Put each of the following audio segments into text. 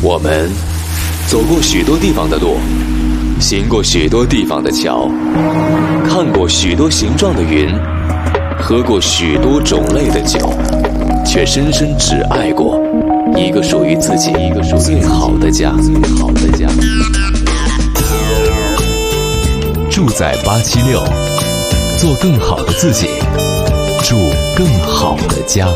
我们走过许多地方的路，行过许多地方的桥，看过许多形状的云，喝过许多种类的酒，却深深只爱过一个属于自己最好的家。住在876，做更好的自己，住更好的家。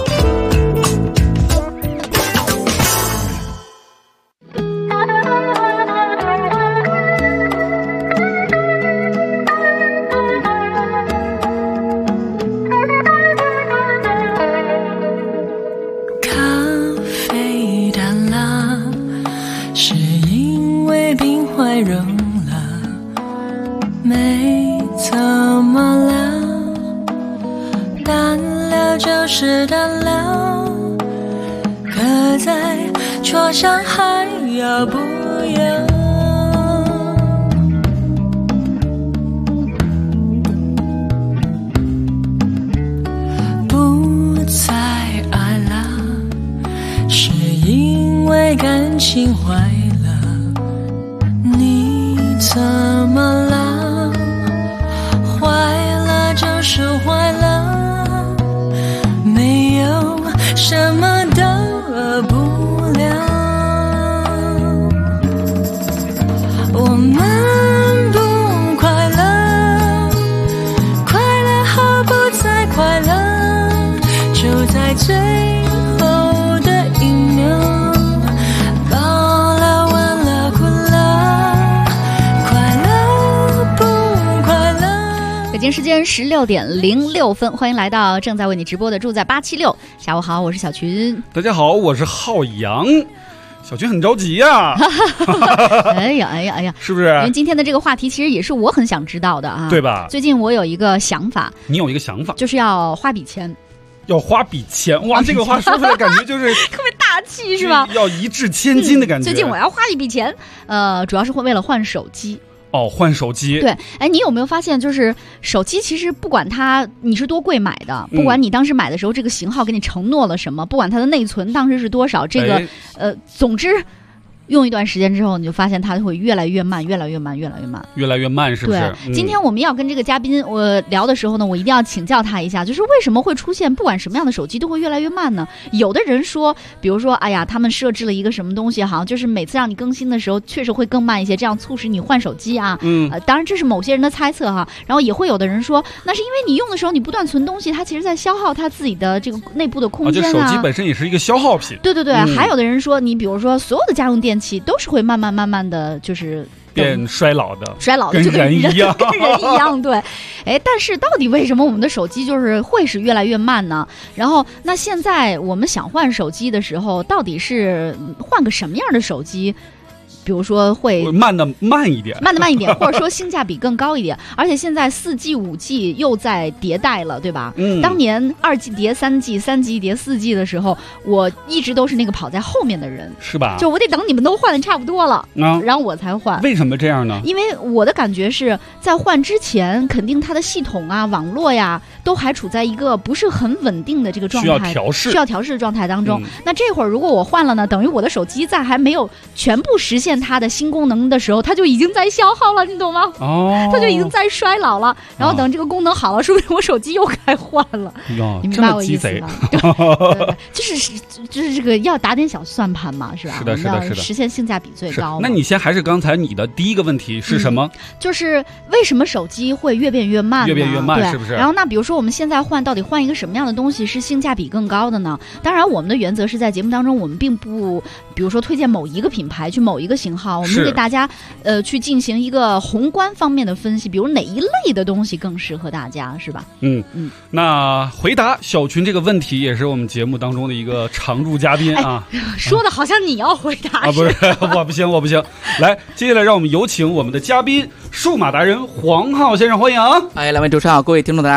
伤还要不要？不再爱了，是因为感情坏了。你怎么了？坏了就是坏了，没有什么大不了。我们不快乐，快乐和不再快乐，就在最后的一秒，饱了完了哭了，快乐不快乐。 北京时间16点06分，欢迎来到正在为你直播的住在876。下午好，我是小群。 大家好，我是浩洋。小群很着急呀、 哎呀， 是不是？ 因为今天的这个话题其实也是我很想知道的啊， 对吧？ 最近我有一个想法， 你有一个想法， 就是要花笔钱。 要花笔钱，哇，这个话说出来感觉就是特别大气，是吧？ 要一掷千金的感觉。 最近我要花一笔钱，主要是为了换手机。 哦，换手机。 对，哎，你有没有发现，就是手机其实不管它你是多贵买的，不管你当时买的时候这个型号给你承诺了什么，不管它的内存当时是多少，这个总之用一段时间之后，你就发现它会越来越慢，越来越慢，是不是？对，今天我们要跟这个嘉宾我聊的时候呢，我一定要请教他一下，就是为什么会出现不管什么样的手机都会越来越慢呢？有的人说，比如说，哎呀，他们设置了一个什么东西，好像就是每次让你更新的时候，确实会更慢一些，这样促使你换手机啊。当然这是某些人的猜测哈。然后也会有的人说，那是因为你用的时候你不断存东西，它其实在消耗它自己的这个内部的空间啊。 就手机本身也是一个消耗品。 对，还有的人说，你比如说所有的家用电器都是会慢慢的，就是变衰老的， 跟人一样， 跟人一样，对。哎，但是到底为什么我们的手机就是会是越来越慢呢？然后，那现在我们想换手机的时候，到底是换个什么样的手机？比如说会慢的慢一点， 或者说性价比更高一点。而且现在4G、5G 又在迭代了，对吧？当年2G 叠3G叠4G 的时候，我一直都是那个跑在后面的人， 是吧？ 就我得等你们都换的差不多了，然后我才换。 为什么这样呢？ 因为我的感觉是在换之前，肯定它的系统啊、网络呀，都还处在一个不是很稳定的这个状态，需要调试的状态当中。那这会儿如果我换了呢，等于我的手机在还没有全部实现它的新功能的时候，它就已经在消耗了，你懂吗？它就已经在衰老了。然后等这个功能好了，说不定我手机又该换了。你明白我意思吗？对，就是这个要打点小算盘嘛，是吧？ 是的， 实现性价比最高。 那你先还是刚才你的第一个问题是什么？ 就是为什么手机会越变越慢呢？ 越变越慢，是不是？ 然后那比如说我们现在到底换一个什么样的东西是性价比更高的呢？当然，我们的原则是在节目当中，我们并不比如说推荐某一个品牌去某一个型号，我们给大家去进行一个宏观方面的分析，比如哪一类的东西更适合大家，是吧？ 那回答小群这个问题也是我们节目当中的一个常驻嘉宾啊。 说的好像你要回答啊，不是，我不行。来，接下来让我们有请我们的嘉宾数码达人黄浩先生，欢迎。 两位主持人好，各位听众大家好。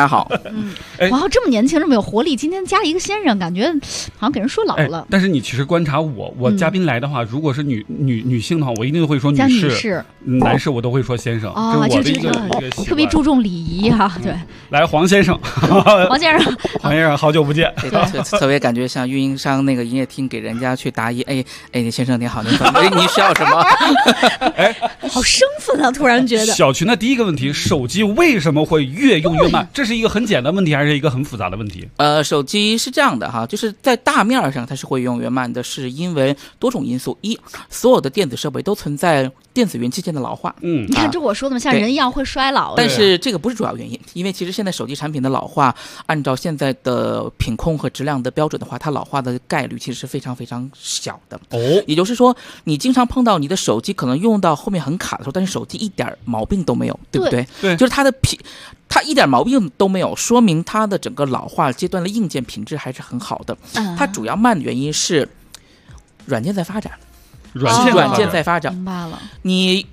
哇，这么年轻，这么有活力，今天加一个先生，感觉好像给人说老了。 但是你其实观察我嘉宾来的话，如果是女性的话，我一定会说女士，男士我都会说先生。 哦， 这是我的一个特别注重礼仪哈。对， 来黄先生， 黄先生， 好久不见。 特别感觉像运营商那个营业厅给人家去答疑，先生你好，你需要什么？ 好生分啊！突然觉得。 小群的第一个问题，手机为什么会越用越慢？这是一个很简单的问题，还是一个很复杂的问题？ 手机是这样的哈，就是在大面上它是会越用越慢的，是因为多种因素。一，所有的电子设备都存在电子元器件的老化。 你看这我说的嘛，像人一样会衰老。 但是这个不是主要原因，因为其实现在手机产品的老化，按照现在的品控和质量的标准的话，它老化的概率其实是非常非常小的。也就是说，你经常碰到你的手机可能用到后面很卡的时候，但是手机一点毛病都没有，对不对？ 对， 就是它一点毛病都没有，说明它的整个老化阶段的硬件品质还是很好的。它主要慢的原因是软件在发展。软件在发展， 明白了。 你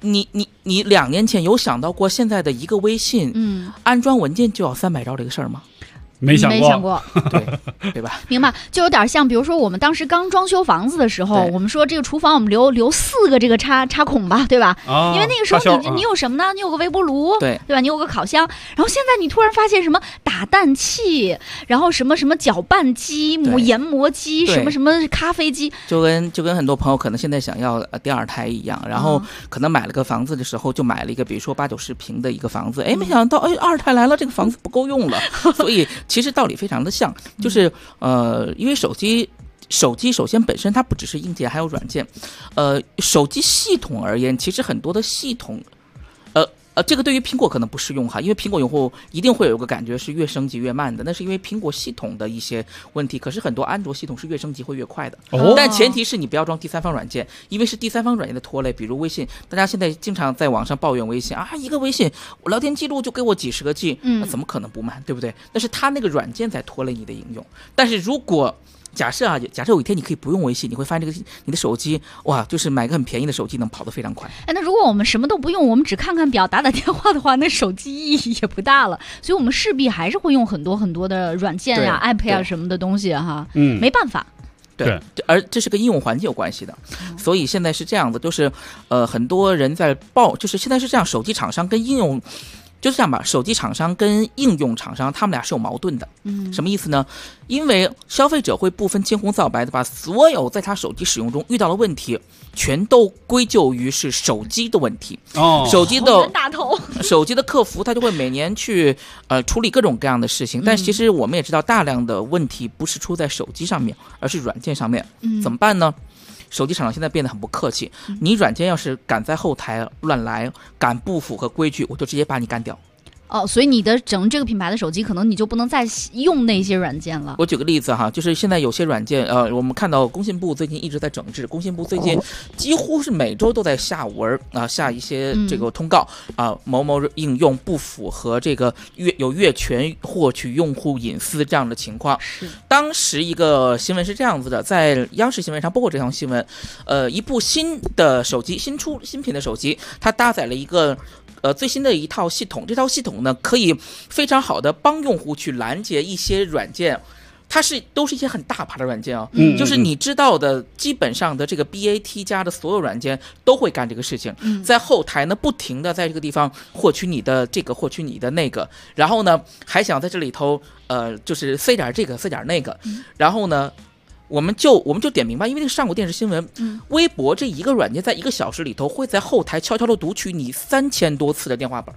2年前有想到过现在的一个微信，安装文件就要300兆这个事儿吗？ 没想过， 对吧？ 明白，就有点像，比如说我们当时刚装修房子的时候，我们说这个厨房我们留4个这个插孔吧，对吧？因为那个时候你有什么呢？你有个微波炉，对吧？你有个烤箱，然后现在你突然发现什么打蛋器，然后什么搅拌机、研磨机，什么咖啡机， 就跟很多朋友可能现在想要第2台一样，然后可能买了个房子的时候就买了一个比如说8-90平的一个房子，没想到2台来了，这个房子不够用了，所以。其实道理非常的像，就是因为手机首先本身它不只是硬件，还有软件。手机系统而言，其实很多的系统，这个对于苹果可能不适用哈，因为苹果用户一定会有个感觉是越升级越慢的，那是因为苹果系统的一些问题。可是很多安卓系统是越升级会越快的，但前提是你不要装第三方软件，因为是第三方软件的拖累。比如微信，大家现在经常在网上抱怨微信啊，一个微信我聊天记录就给我几十个 G，那怎么可能不慢，对不对？但是它那个软件在拖累你的应用。但是如果假设有一天你可以不用微信，你会发现你的手机哇，就是买个很便宜的手机能跑得非常快。 那如果我们什么都不用，我们只看看表打电话的话，那手机意义也不大了。所以我们势必还是会用很多很多的软件呀、app 呀什么的东西哈。没办法。 对，而这是跟应用环境有关系的。所以现在是这样的，就是很多人在就是现在是这样，手机厂商跟应用。就是这样吧，手机厂商跟应用厂商他们俩是有矛盾的。什么意思呢？因为消费者会不分青红皂白的把所有在他手机使用中遇到的问题全都归咎于是手机的问题。手机的客服他就会每年去处理各种各样的事情。但其实我们也知道，大量的问题不是出在手机上面，而是软件上面。怎么办呢？手机厂商现在变得很不客气，你软件要是敢在后台乱来，敢不符合规矩，我就直接把你干掉。 所以你的整这个品牌的手机，可能你就不能再用那些软件了。 我举个例子哈，就是现在有些软件，我们看到工信部最近一直在整治，工信部最近几乎是每周都在下文下一些这个通告某某应用不符合这个有越权获取用户隐私这样的情况。当时一个新闻是这样子的，在央视新闻上播过这条新闻，一部新的手机，新品的手机，它搭载了一个最新的一套系统，这套系统呢可以非常好的帮用户去拦截一些软件，它都是一些很大牌的软件就是你知道的基本上的这个 BAT 加的所有软件都会干这个事情，在后台呢不停的在这个地方获取你的这个，获取你的那个，然后呢还想在这里头就是塞点这个塞点那个，然后呢我们就点名吧，因为那个上过电视新闻，微博这一个软件在1个小时里头会在后台悄悄的读取你3000多次的电话本。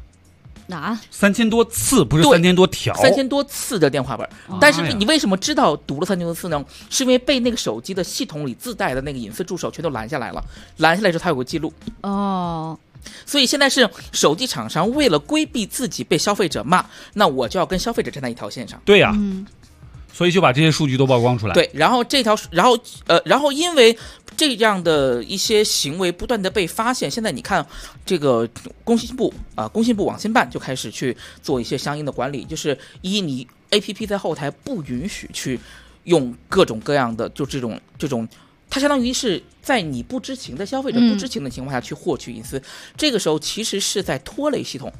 3000多次，不是3000多条 ，3000多次的电话本。但是你为什么知道读了3000多次呢？是因为被那个手机的系统里自带的那个隐私助手全都拦下来了，拦下来之后它有个记录。所以现在是手机厂商为了规避自己被消费者骂，那我就要跟消费者站在一条线上。 对呀。所以就把这些数据都曝光出来。 对，然后因为这样的一些行为不断的被发现，现在你看这个工信部网信办就开始去做一些相应的管理，就是你 APP 在后台不允许去用各种各样的就这种。它相当于是在你不知情的消费者不知情的情况下去获取隐私，这个时候其实是在拖累系统。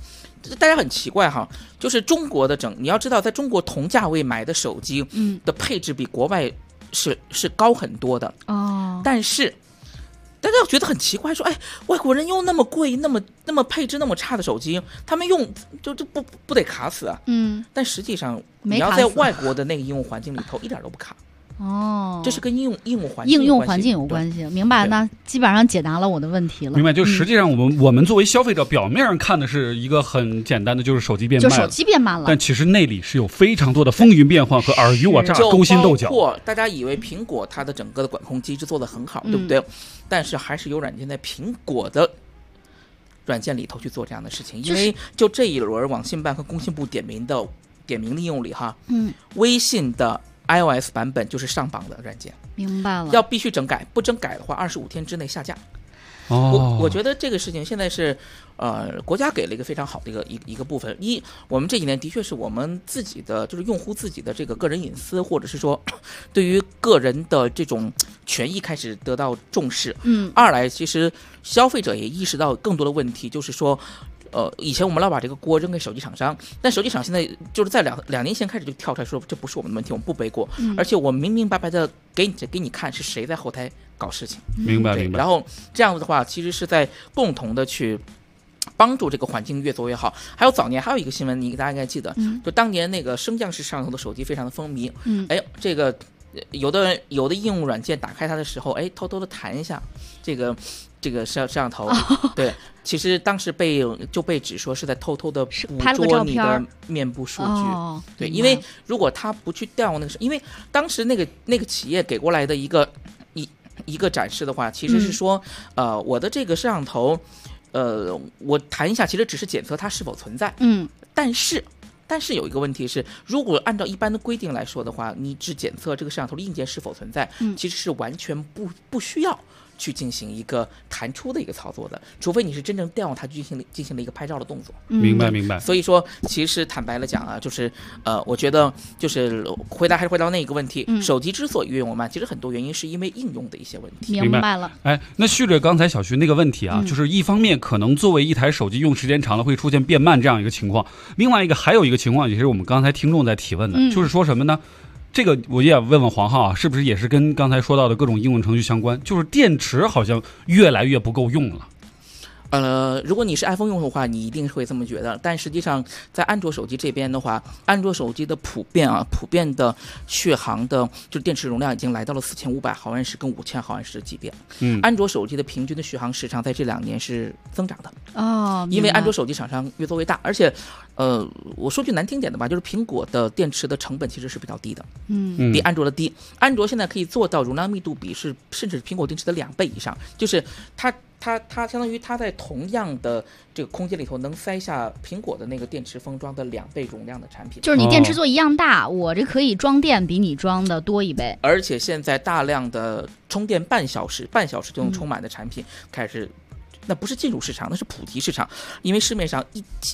大家很奇怪哈，就是中国的你要知道，在中国同价位买的手机的配置比国外是高很多的哦， 但是大家觉得很奇怪，说哎，外国人用那么贵、那么配置那么差的手机，他们用就不得卡死啊？但实际上你要在外国的那个应用环境里头一点都不卡。哦，这是跟应用环境有关系。明白，那基本上解答了我的问题了。 明白，就实际上我们作为消费者，表面上看的是一个很简单的，就是手机变慢了，但其实内里是有非常多的风云变幻和尔虞我诈、勾心斗角。 包括大家以为苹果它的整个的管控机制做得很好，对不对？但是还是有软件在苹果的软件里头去做这样的事情，因为就这一轮网信办和工信部点名的应用里哈，微信的iOS 版本就是上榜的软件。 明白了， 要必须整改，不整改的话25天之内下架。我觉得这个事情现在是国家给了一个非常好的一个部分。我们这几年的确是我们自己的就是用户自己的这个个人隐私，或者是说对于个人的这种权益开始得到重视。二来其实消费者也意识到更多的问题，就是说以前我们老把这个锅扔给手机厂商，但手机厂现在就是在两年前开始就跳出来说，这不是我们的问题，我们不背锅，而且我明明白白的给你看是谁在后台搞事情。 明白。 然后这样子的话，其实是在共同的去帮助这个环境越做越好。还有早年还有一个新闻，大家应该记得，就当年那个升降式摄像头的手机非常的风靡。这个有的应用软件打开它的时候，偷偷的弹一下这个摄像头，对，其实当时被指说是在偷偷的捕捉你的面部数据。对，因为如果他不去调那个，因为当时那个企业给过来的一个展示的话，其实是说，我的这个摄像头，我弹一下，其实只是检测它是否存在。但是有一个问题是，如果按照一般的规定来说的话，你只检测这个摄像头的硬件是否存在，其实是完全不需要去进行一个弹出的一个操作的，除非你是真正调用它进行了一个拍照的动作。 明白。 所以说，其实坦白了讲啊，就是我觉得就是回答那一个问题，手机之所以运用慢，其实很多原因是因为应用的一些问题。 明白了。 那续着刚才小徐那个问题啊，就是一方面可能作为一台手机用时间长了会出现变慢这样一个情况，另外还有一个情况也是我们刚才听众在提问的，就是说什么呢？这个我也问黄浩啊，是不是也是跟刚才说到的各种应用程序相关？就是电池好像越来越不够用了。 如果你是 iPhone 用户的话，你一定会这么觉得。但实际上，在安卓手机这边的话，安卓手机的普遍的续航的，就是电池容量已经来到了4500毫安时跟5000毫安时的级别。安卓手机的平均的续航时长在这2年是增长的。因为安卓手机厂商越做越大，而且我说句难听点的吧，就是苹果的电池的成本其实是比较低的，比安卓的低。安卓现在可以做到容量密度比是甚至苹果电池的2倍以上，就是它相当于它在同样的这个空间里头能塞下苹果的那个电池封装的2倍容量的产品。 就是你电池做一样大，我这可以装电比你装的多1倍。 而且现在大量的充电半小时就能充满的产品开始。那不是进入市场，那是普及市场，因为市面上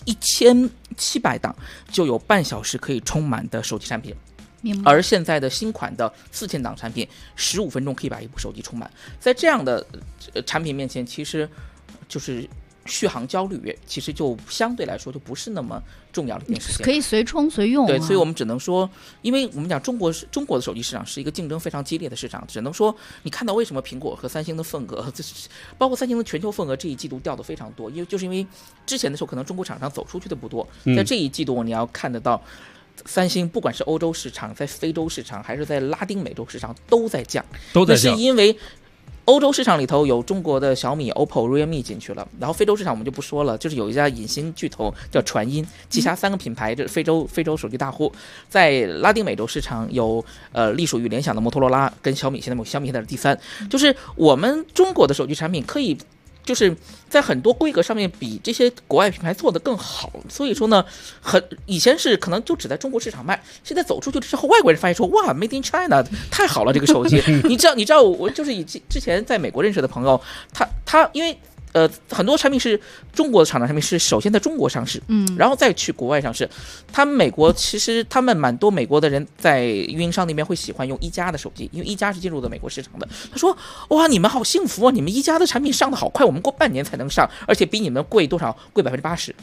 1700档就有半小时可以充满的手机产品，而现在的新款的4000档产品，15分钟可以把一部手机充满。在这样的产品面前，其实就是续航焦虑，其实就相对来说就不是那么重要的一件事情， 可以随充随用。 对，所以我们只能说，因为我们讲中国的手机市场是一个竞争非常激烈的市场，只能说你看到为什么苹果和三星的份额，包括三星的全球份额这一季度掉的非常多，就是因为之前的时候可能中国厂商走出去的不多，在这一季度你要看得到。三星不管是欧洲市场、在非洲市场还是在拉丁美洲市场都在降，那是因为欧洲市场里头有中国的小米、OPPO、realme 进去了，然后非洲市场我们就不说了，就是有一家隐形巨头叫传音，旗下3个品牌，这非洲手机大户。在拉丁美洲市场有隶属于联想的摩托罗拉跟小米，现在是第3，就是我们中国的手机产品可以。就是在很多规格上面比这些国外品牌做得更好，所以说呢，以前是可能就只在中国市场卖，现在走出去之后，外国人发现说哇 ，Made in China 太好了，这个手机，你知道我就是之前在美国认识的朋友，他因为。很多产品是中国的厂商产品是首先在中国上市，然后再去国外上市。他们美国其实他们蛮多美国的人在运营商那边会喜欢用一加的手机，因为一加是进入的美国市场的。他说：“哇，你们好幸福啊！你们一加的产品上的好快，我们过半年才能上，而且比你们贵多少？贵80%。”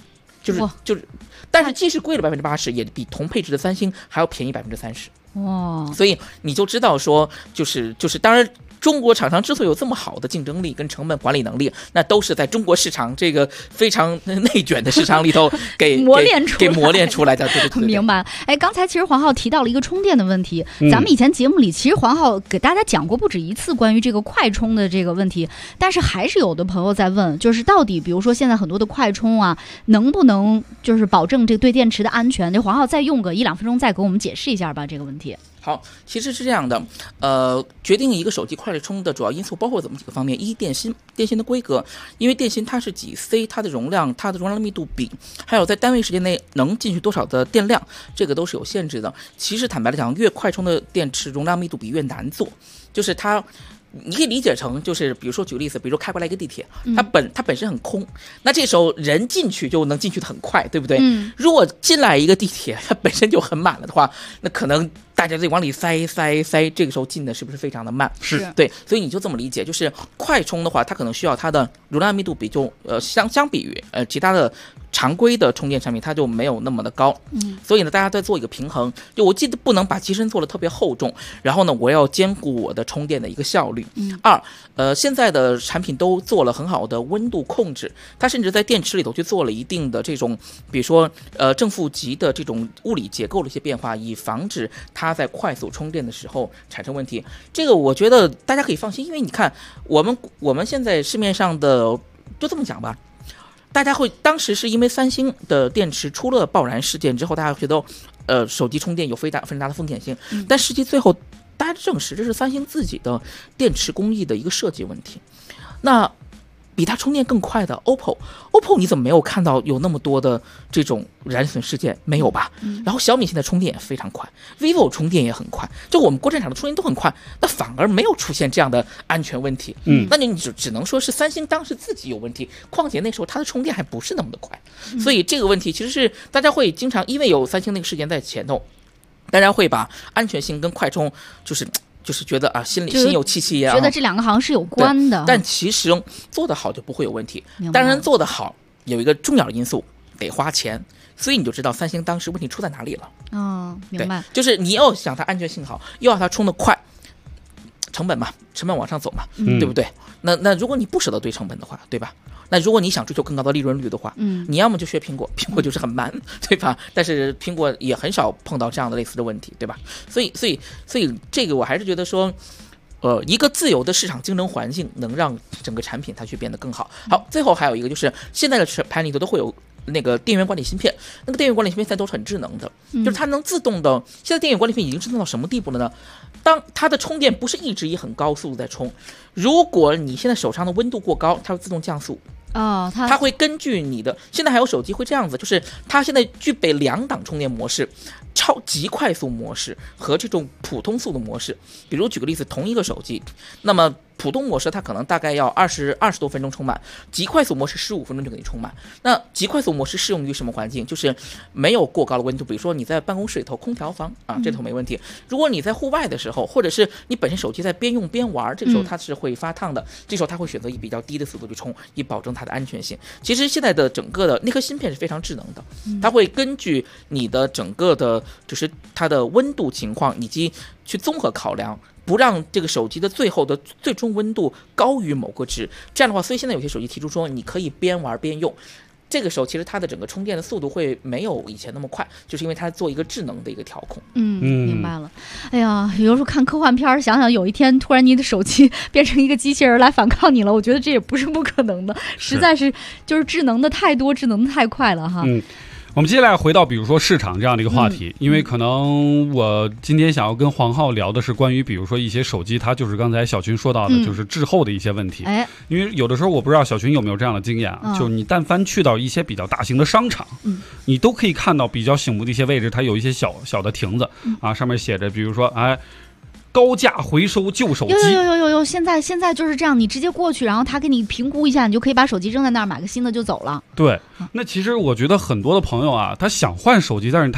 但是即使贵了80%，也比同配置的三星还要便宜30%。 哇， 所以你就知道说，当然。中国厂商之所以有这么好的竞争力跟成本管理能力，那都是在中国市场这个非常内卷的市场里头给磨练出来的。对， 明白。哎，刚才其实黄浩提到了一个充电的问题，咱们以前节目里其实黄浩给大家讲过不止一次关于这个快充的这个问题，但是还是有的朋友在问，就是到底比如说现在很多的快充啊，能不能就是保证这个对电池的安全？这黄浩再用个1-2分钟再给我们解释一下吧这个问题。 好，其实是这样的，决定一个手机快充的主要因素包括这么几个方面：一，电芯的规格，因为电芯它是几 C， 它的容量密度比，还有在单位时间内能进去多少的电量，这个都是有限制的。其实坦白来讲，越快充的电池容量密度比越难做，就是它。你可以理解成就是比如说举个例子，比如说开过来一个地铁，它本身很空，那这时候人进去就能进去的很快，对不对？如果进来一个地铁它本身就很满了的话，那可能大家得往里塞，这个时候进的是不是非常的慢？ 是对，所以你就这么理解，就是快充的话，它可能需要它的容量密度比就相比于其他的常规的充电产品，它就没有那么的高。所以呢，大家在做一个平衡，就我记得不能把机身做的特别厚重，然后呢，我要兼顾我的充电的一个效率。二，现在的产品都做了很好的温度控制，它甚至在电池里头去做了一定的这种，比如说正负极的这种物理结构的一些变化，以防止它在快速充电的时候产生问题。这个我觉得大家可以放心，因为你看我们现在市面上的就这么讲吧。大家会当时是因为三星的电池出了爆燃事件之后，大家觉得手机充电有非常大的风险性，但实际最后大家证实这是三星自己的电池工艺的一个设计问题。那比它充电更快的 OPPO 你怎么没有看到有那么多的这种燃损事件？没有吧？然后小米现在充电也非常快， vivo 充电也很快，就我们国产厂的充电都很快，那反而没有出现这样的安全问题。那你只能说是三星当时自己有问题，况且那时候它的充电还不是那么的快，所以这个问题其实是大家会经常因为有三星那个事件在前头，大家会把安全性跟快充就是觉得啊，心有戚戚焉， 觉得这两个好像是有关的。 但其实做得好就不会有问题。当然做得好有一个重要的因素，得花钱，所以你就知道三星当时问题出在哪里了。 明白。 就是你要想它安全性好，又要它充得快，成本往上走嘛，对不对？那如果你不舍得对成本的话，对吧？那如果你想追求更高的利润率的话，你要么就学苹果就是很慢，对吧？但是苹果也很少碰到这样的类似的问题，对吧？所以这个我还是觉得说，一个自由的市场竞争环境能让整个产品它去变得更好。好，最后还有一个就是现在的盘里头都会有那个电源管理芯片，那个电源管理芯片现在都是很智能的，就是它能自动的。现在电源管理芯片已经智能到什么地步了呢？当它的充电不是一直以很高速度在充，如果你现在手上的温度过高，它会自动降速。它会根据你的，现在还有手机会这样子，就是它现在具备2档充电模式，超级快速模式和这种普通速的模式。比如举个例子，同一个手机，那么普通模式它可能大概要20多分钟充满，极快速模式15分钟就给你充满。那极快速模式适用于什么环境？就是没有过高的温度，比如说你在办公室里头空调房啊，这头没问题。如果你在户外的时候，或者是你本身手机在边用边玩，这个时候它是会发烫的，这时候它会选择以比较低的速度去充，以保证它的安全性。其实现在的整个的那颗芯片是非常智能的，它会根据你的整个的就是它的温度情况以及去综合考量，不让这个手机的最后的最终温度高于某个值。这样的话，所以现在有些手机提出说你可以边玩边用，这个时候其实它的整个充电的速度会没有以前那么快，就是因为它做一个智能的一个调控。 明白了。哎呀，有时候看科幻片，想想有一天突然你的手机变成一个机器人来反抗你了，我觉得这也不是不可能的，实在是就是智能的太多，智能的太快了哈。 我们接下来回到比如说市场这样的一个话题，因为可能我今天想要跟黄浩聊的是关于比如说一些手机，它就是刚才小群说到的，就是滞后的一些问题。因为有的时候我不知道小群有没有这样的经验啊，就你但凡去到一些比较大型的商场，你都可以看到比较醒目的一些位置，它有一些小的亭子啊，上面写着比如说高价回收旧手机。 有，现在就是这样，你直接过去，然后他给你评估一下，你就可以把手机扔在那儿，买个新的就走了。 对，那其实我觉得很多的朋友啊，他想换手机，但是他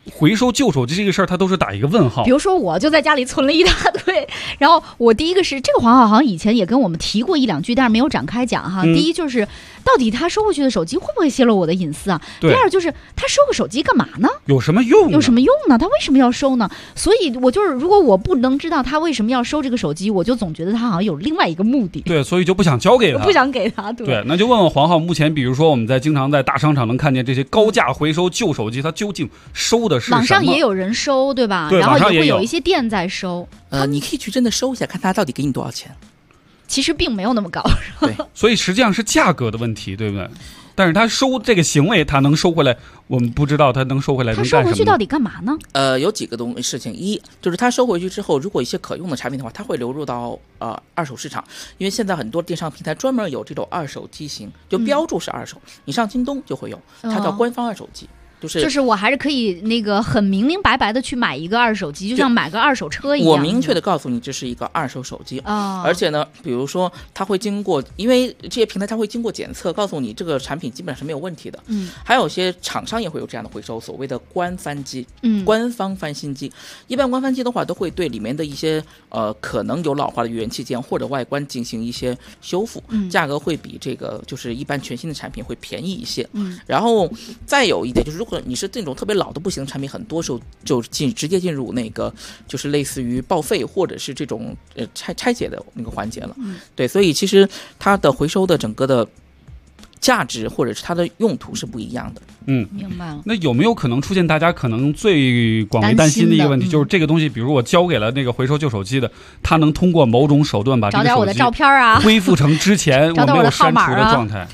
回收旧手机这个事儿，他都是打一个问号。 比如说，我就在家里存了一大堆，然后我第一个是这个黄浩好像以前也跟我们提过一两句，但是没有展开讲哈。第一就是到底他收回去的手机会不会泄露我的隐私啊？第二就是他收个手机干嘛呢？ 有什么用？ 有什么用呢？他为什么要收呢？所以我就是如果我不能知道他为什么要收这个手机，我就总觉得他好像有另外一个目的。 对，所以就不想交给他， 不想给他。对， 那就问问黄浩，目前比如说我们经常在大商场能看见这些高价回收旧手机，它究竟收的是什么？ 网上也有人收，对吧？ 对， 然后也会有一些店在收。 你可以去真的收一下，看他到底给你多少钱。 其实并没有那么高， 对， 所以实际上是价格的问题，对不对？但是他收这个行为，他能收回来，我们不知道他能收回来能干什么。 他收回去到底干嘛呢？ 有几个事情，一就是他收回去之后，如果一些可用的产品的话，他会流入到二手市场，因为现在很多电商平台专门有这种二手机型，就标注是二手，你上京东就会有，它叫官方二手机。 就是我还是可以那个很明明白白的去买一个二手机，就像买个二手车一样。 我明确的告诉你，这是一个二手手机，而且呢，比如说它会经过，因为这些平台它会经过检测，告诉你这个产品基本上是没有问题的。还有些厂商也会有这样的回收，所谓的官翻机，官方翻新机。一般官翻机的话，都会对里面的一些可能有老化的元器件或者外观进行一些修复，价格会比这个就是一般全新的产品会便宜一些。然后再有一点就是，如果你是这种特别老的不行的产品，很多时候就直接进入那个就是类似于报废或者是这种拆解的那个环节了。对，所以其实它的回收的整个的价值或者是它的用途是不一样的。 明白了。 那有没有可能出现大家可能最广为担心的一个问题，就是这个东西，比如我交给了那个回收旧手机的，他能通过某种手段把这个手机找点我的照片啊， 恢复成之前我没有删除的状态？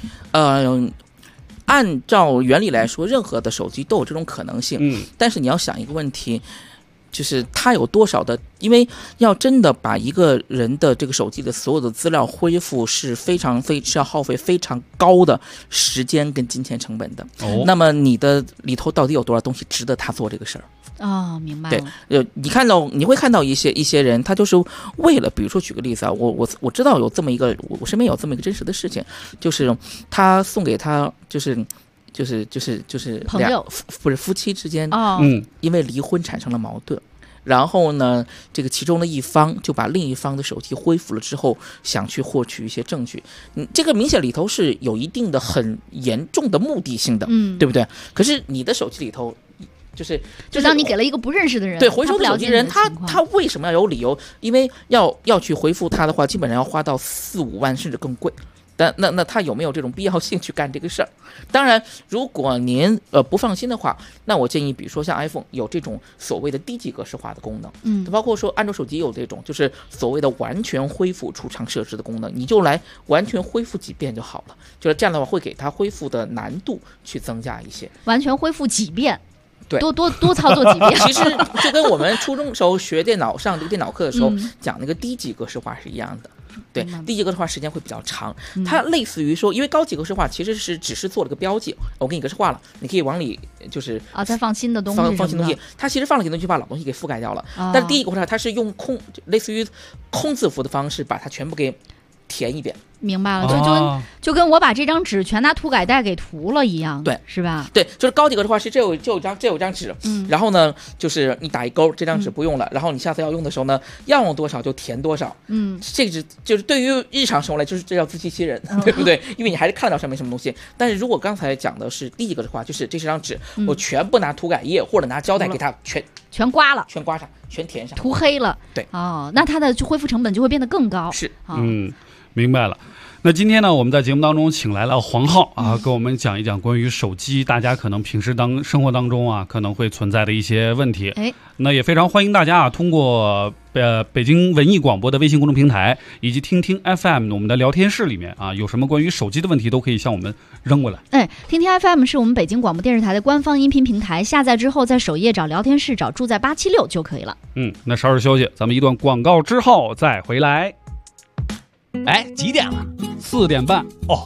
按照原理来说，任何的手机都有这种可能性。但是你要想一个问题，就是它有多少的，因为要真的把一个人的这个手机的所有的资料恢复，是要耗费非常高的时间跟金钱成本的。那么你的里头到底有多少东西值得他做这个事儿？ 明白了。 对，你会看到一些人，他就是为了，比如说举个例子啊，我知道有这么一个，我身边有这么一个真实的事情，就是他送给他就是朋友不是夫妻之间，因为离婚产生了矛盾。然后呢，这个其中的一方就把另一方的手机恢复了之后，想去获取一些证据。这个明显里头是有一定的很严重的目的性的，对不对？可是你的手机里头，就当你给了一一个不认识的人， 对回收的手机人，他为什么要有理由？因为要去回复他的话，基本上要花到4-5万甚至更贵。那他有没有这种必要性去干这个事儿？当然，如果您不放心的话，那我建议，比如说像 iPhone 有这种所谓的低级格式化的功能，包括说安卓手机有这种就是所谓的完全恢复储藏设置的功能，你就来完全恢复几遍就好了。就是这样的话，会给它恢复的难度去增加一些。 完全恢复几遍？ 对， 多操作几遍。 其实就跟我们初中时候学电脑上这个电脑课的时候讲那个低级格式化是一样的。对，低级格式化时间会比较长，它类似于说，因为高级格式化其实是只是做了个标记，我给你格式化了，你可以往里就是再放新的东西， 放新东西，它其实放了新东西把老东西给覆盖掉了。但是低级格式化它是用类似于空字符的方式把它全部给填一遍。 明白了，就跟我把这张纸全拿涂改带给涂了一样， 对， 是吧？ 对，就是高级格式化是这有一张纸，然后呢，就是你打一勾，这张纸不用了，然后你下次要用的时候呢，要用多少就填多少，这个就是对于日常生活来，就是这叫自欺欺人，对不对？因为你还是看得到上面什么东西。但是如果刚才讲的是低级格式化，就是这是张纸，我全部拿涂改液或者拿胶带给它全刮了， 全刮上，全填上， 涂黑了， 对， 那它的恢复成本就会变得更高， 是， 明白了。那今天呢，我们在节目当中请来了黄浩啊，跟我们讲一讲关于手机大家可能平时生活当中啊可能会存在的一些问题。那也非常欢迎大家啊，通过北京文艺广播的微信公众平台以及听听 FM 我们的聊天室里面啊，有什么关于手机的问题都可以向我们扔过来。 听听 FM 是我们北京广播电视台的官方音频平台，下载之后在首页找聊天室，找住在876就可以了。 那稍事休息，咱们一段广告之后再回来。 几点了 ？4点半。 哦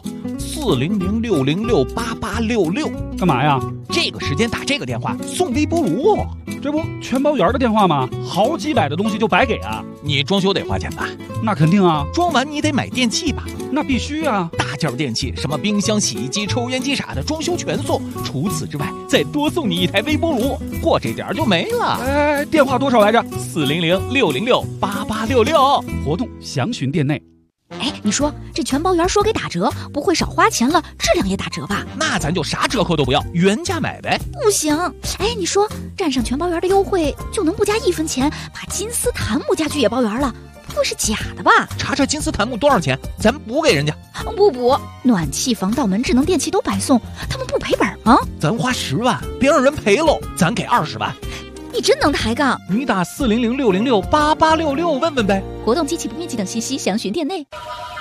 ，400-606-8866， 干嘛呀？ 这个时间打这个电话送微波炉， 这不全包圆的电话吗？好几百的东西就白给啊！ 你装修得花钱吧？ 那肯定啊。 装完你得买电器吧？ 那必须啊。 大大件电器，什么冰箱、洗衣机、抽烟机啥的，装修全送。除此之外，再多送你一台微波炉，过这点就没了。 电话多少来着 ？400-606-8866， 活动详询店内。 哎，你说这全包圆说给打折，不会少花钱了，质量也打折吧？ 那咱就啥折扣都不要，原价买呗。 不行，哎，你说占上全包圆的优惠，就能不加1分钱把金丝檀木家具也包圆了？不会是假的吧？ 查查金丝檀木多少钱，咱补给人家。 不补，暖气、防盗门、智能电器都白送，他们不赔本吗？ 咱花10万，别让人赔喽，咱给20万。 你真能抬杠！ 你打400-606-8866问问呗。 活动、机器不面积等信息详询店内。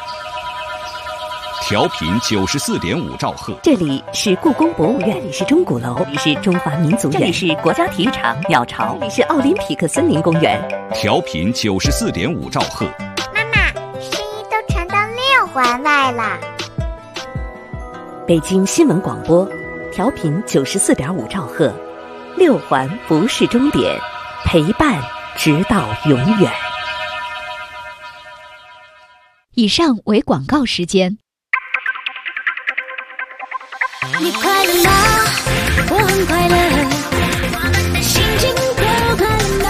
调频94.5兆赫， 这里是故宫博物院，这里是钟鼓楼，这里是中华民族院，这里是国家体育场鸟巢，这里是奥林匹克森林公园。 调频94.5兆赫。 妈妈，声音都传到6环外了。 北京新闻广播，调频94.5兆赫，6环不是终点，陪伴直到永远。 以上为广告时间。 你快乐吗？我很快乐，心情都快乐吗？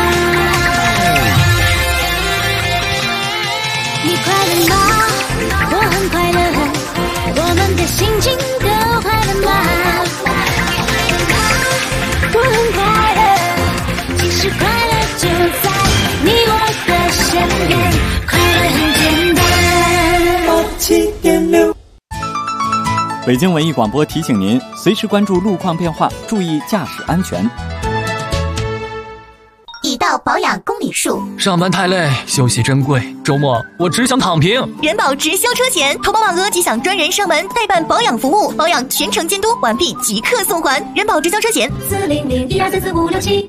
你快乐吗？我很快乐，我们的心情都快乐吗？我很快乐，其实快乐就在你我的身边，快乐很简单。87.6 北京文艺广播提醒您，随时关注路况变化，注意驾驶安全。 已到保养公里数， 上班太累，休息珍贵，周末我只想躺平。 人保直销车险，投保满额即享专人上门代办保养服务，保养全程监督，完毕即刻送还。人保直销车险400-12344567。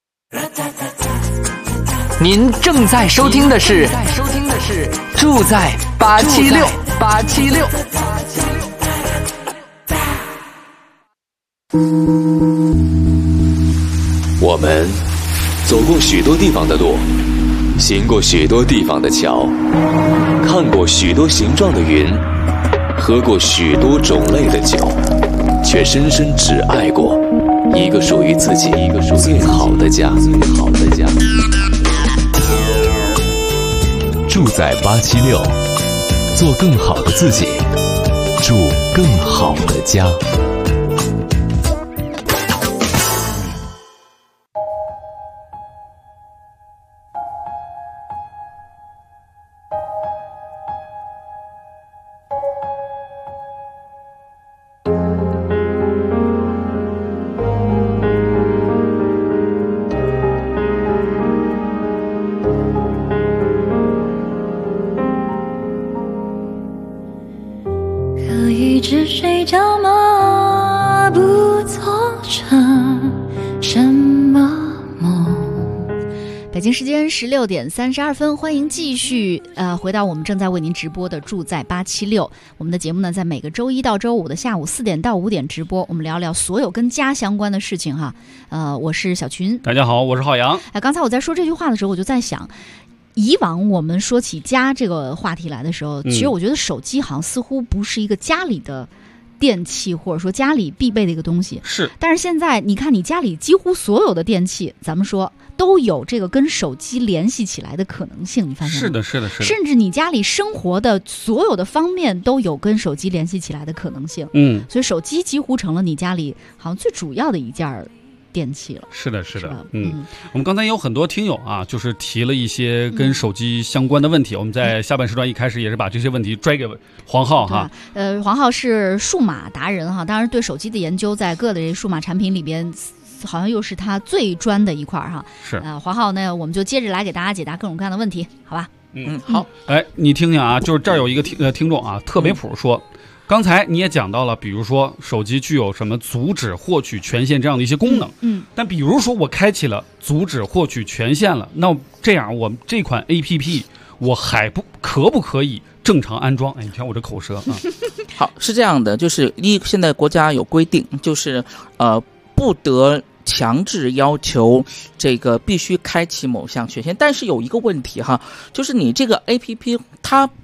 您正在收听的是住在876。 我们走过许多地方的路，行过许多地方的桥，看过许多形状的云，喝过许多种类的酒，却深深只爱过一个属于自己最好的家。 住在876，做更好的自己，住更好的家。 一直睡着吗？不做成什么梦。 北京时间16点32分，欢迎继续回到我们正在为您直播的住在876。我们的节目呢，在每个周一到周五的下午4点到5点直播，我们聊聊所有跟家相关的事情哈。我是小群， 大家好，我是浩洋。 刚才我在说这句话的时候，我就在想，以往我们说起家这个话题来的时候，其实我觉得手机好像似乎不是一个家里的电器，或者说家里必备的一个东西。 是， 但是现在你看，你家里几乎所有的电器，咱们说都有这个跟手机联系起来的可能性，你发现吗？ 是的，是的，是的。 甚至你家里生活的所有的方面都有跟手机联系起来的可能性。所以手机几乎成了你家里好像最主要的一件电器了。 是的，是的，我们刚才有很多听友啊，就是提了一些跟手机相关的问题。我们在下半时段一开始也是把这些问题拽给黄浩哈。 黄浩是数码达人哈，当然对手机的研究在各类数码产品里边，好像又是他最专的一块哈。 是黄浩呢，我们就接着来给大家解答各种各样的问题，好吧？ 好。 哎，你听听啊，就是这儿有一个听众啊，特别普说。刚才你也讲到了，比如说手机具有什么阻止获取权限这样的一些功能，但比如说我开启了阻止获取权限了，那这样我这款 APP 我还可不可以正常安装？哎，你看我这口舌啊。 好，是这样的，就是现在国家有规定，就是不得强制要求这个必须开启某项权限，但是有一个问题哈，就是你这个 APP 它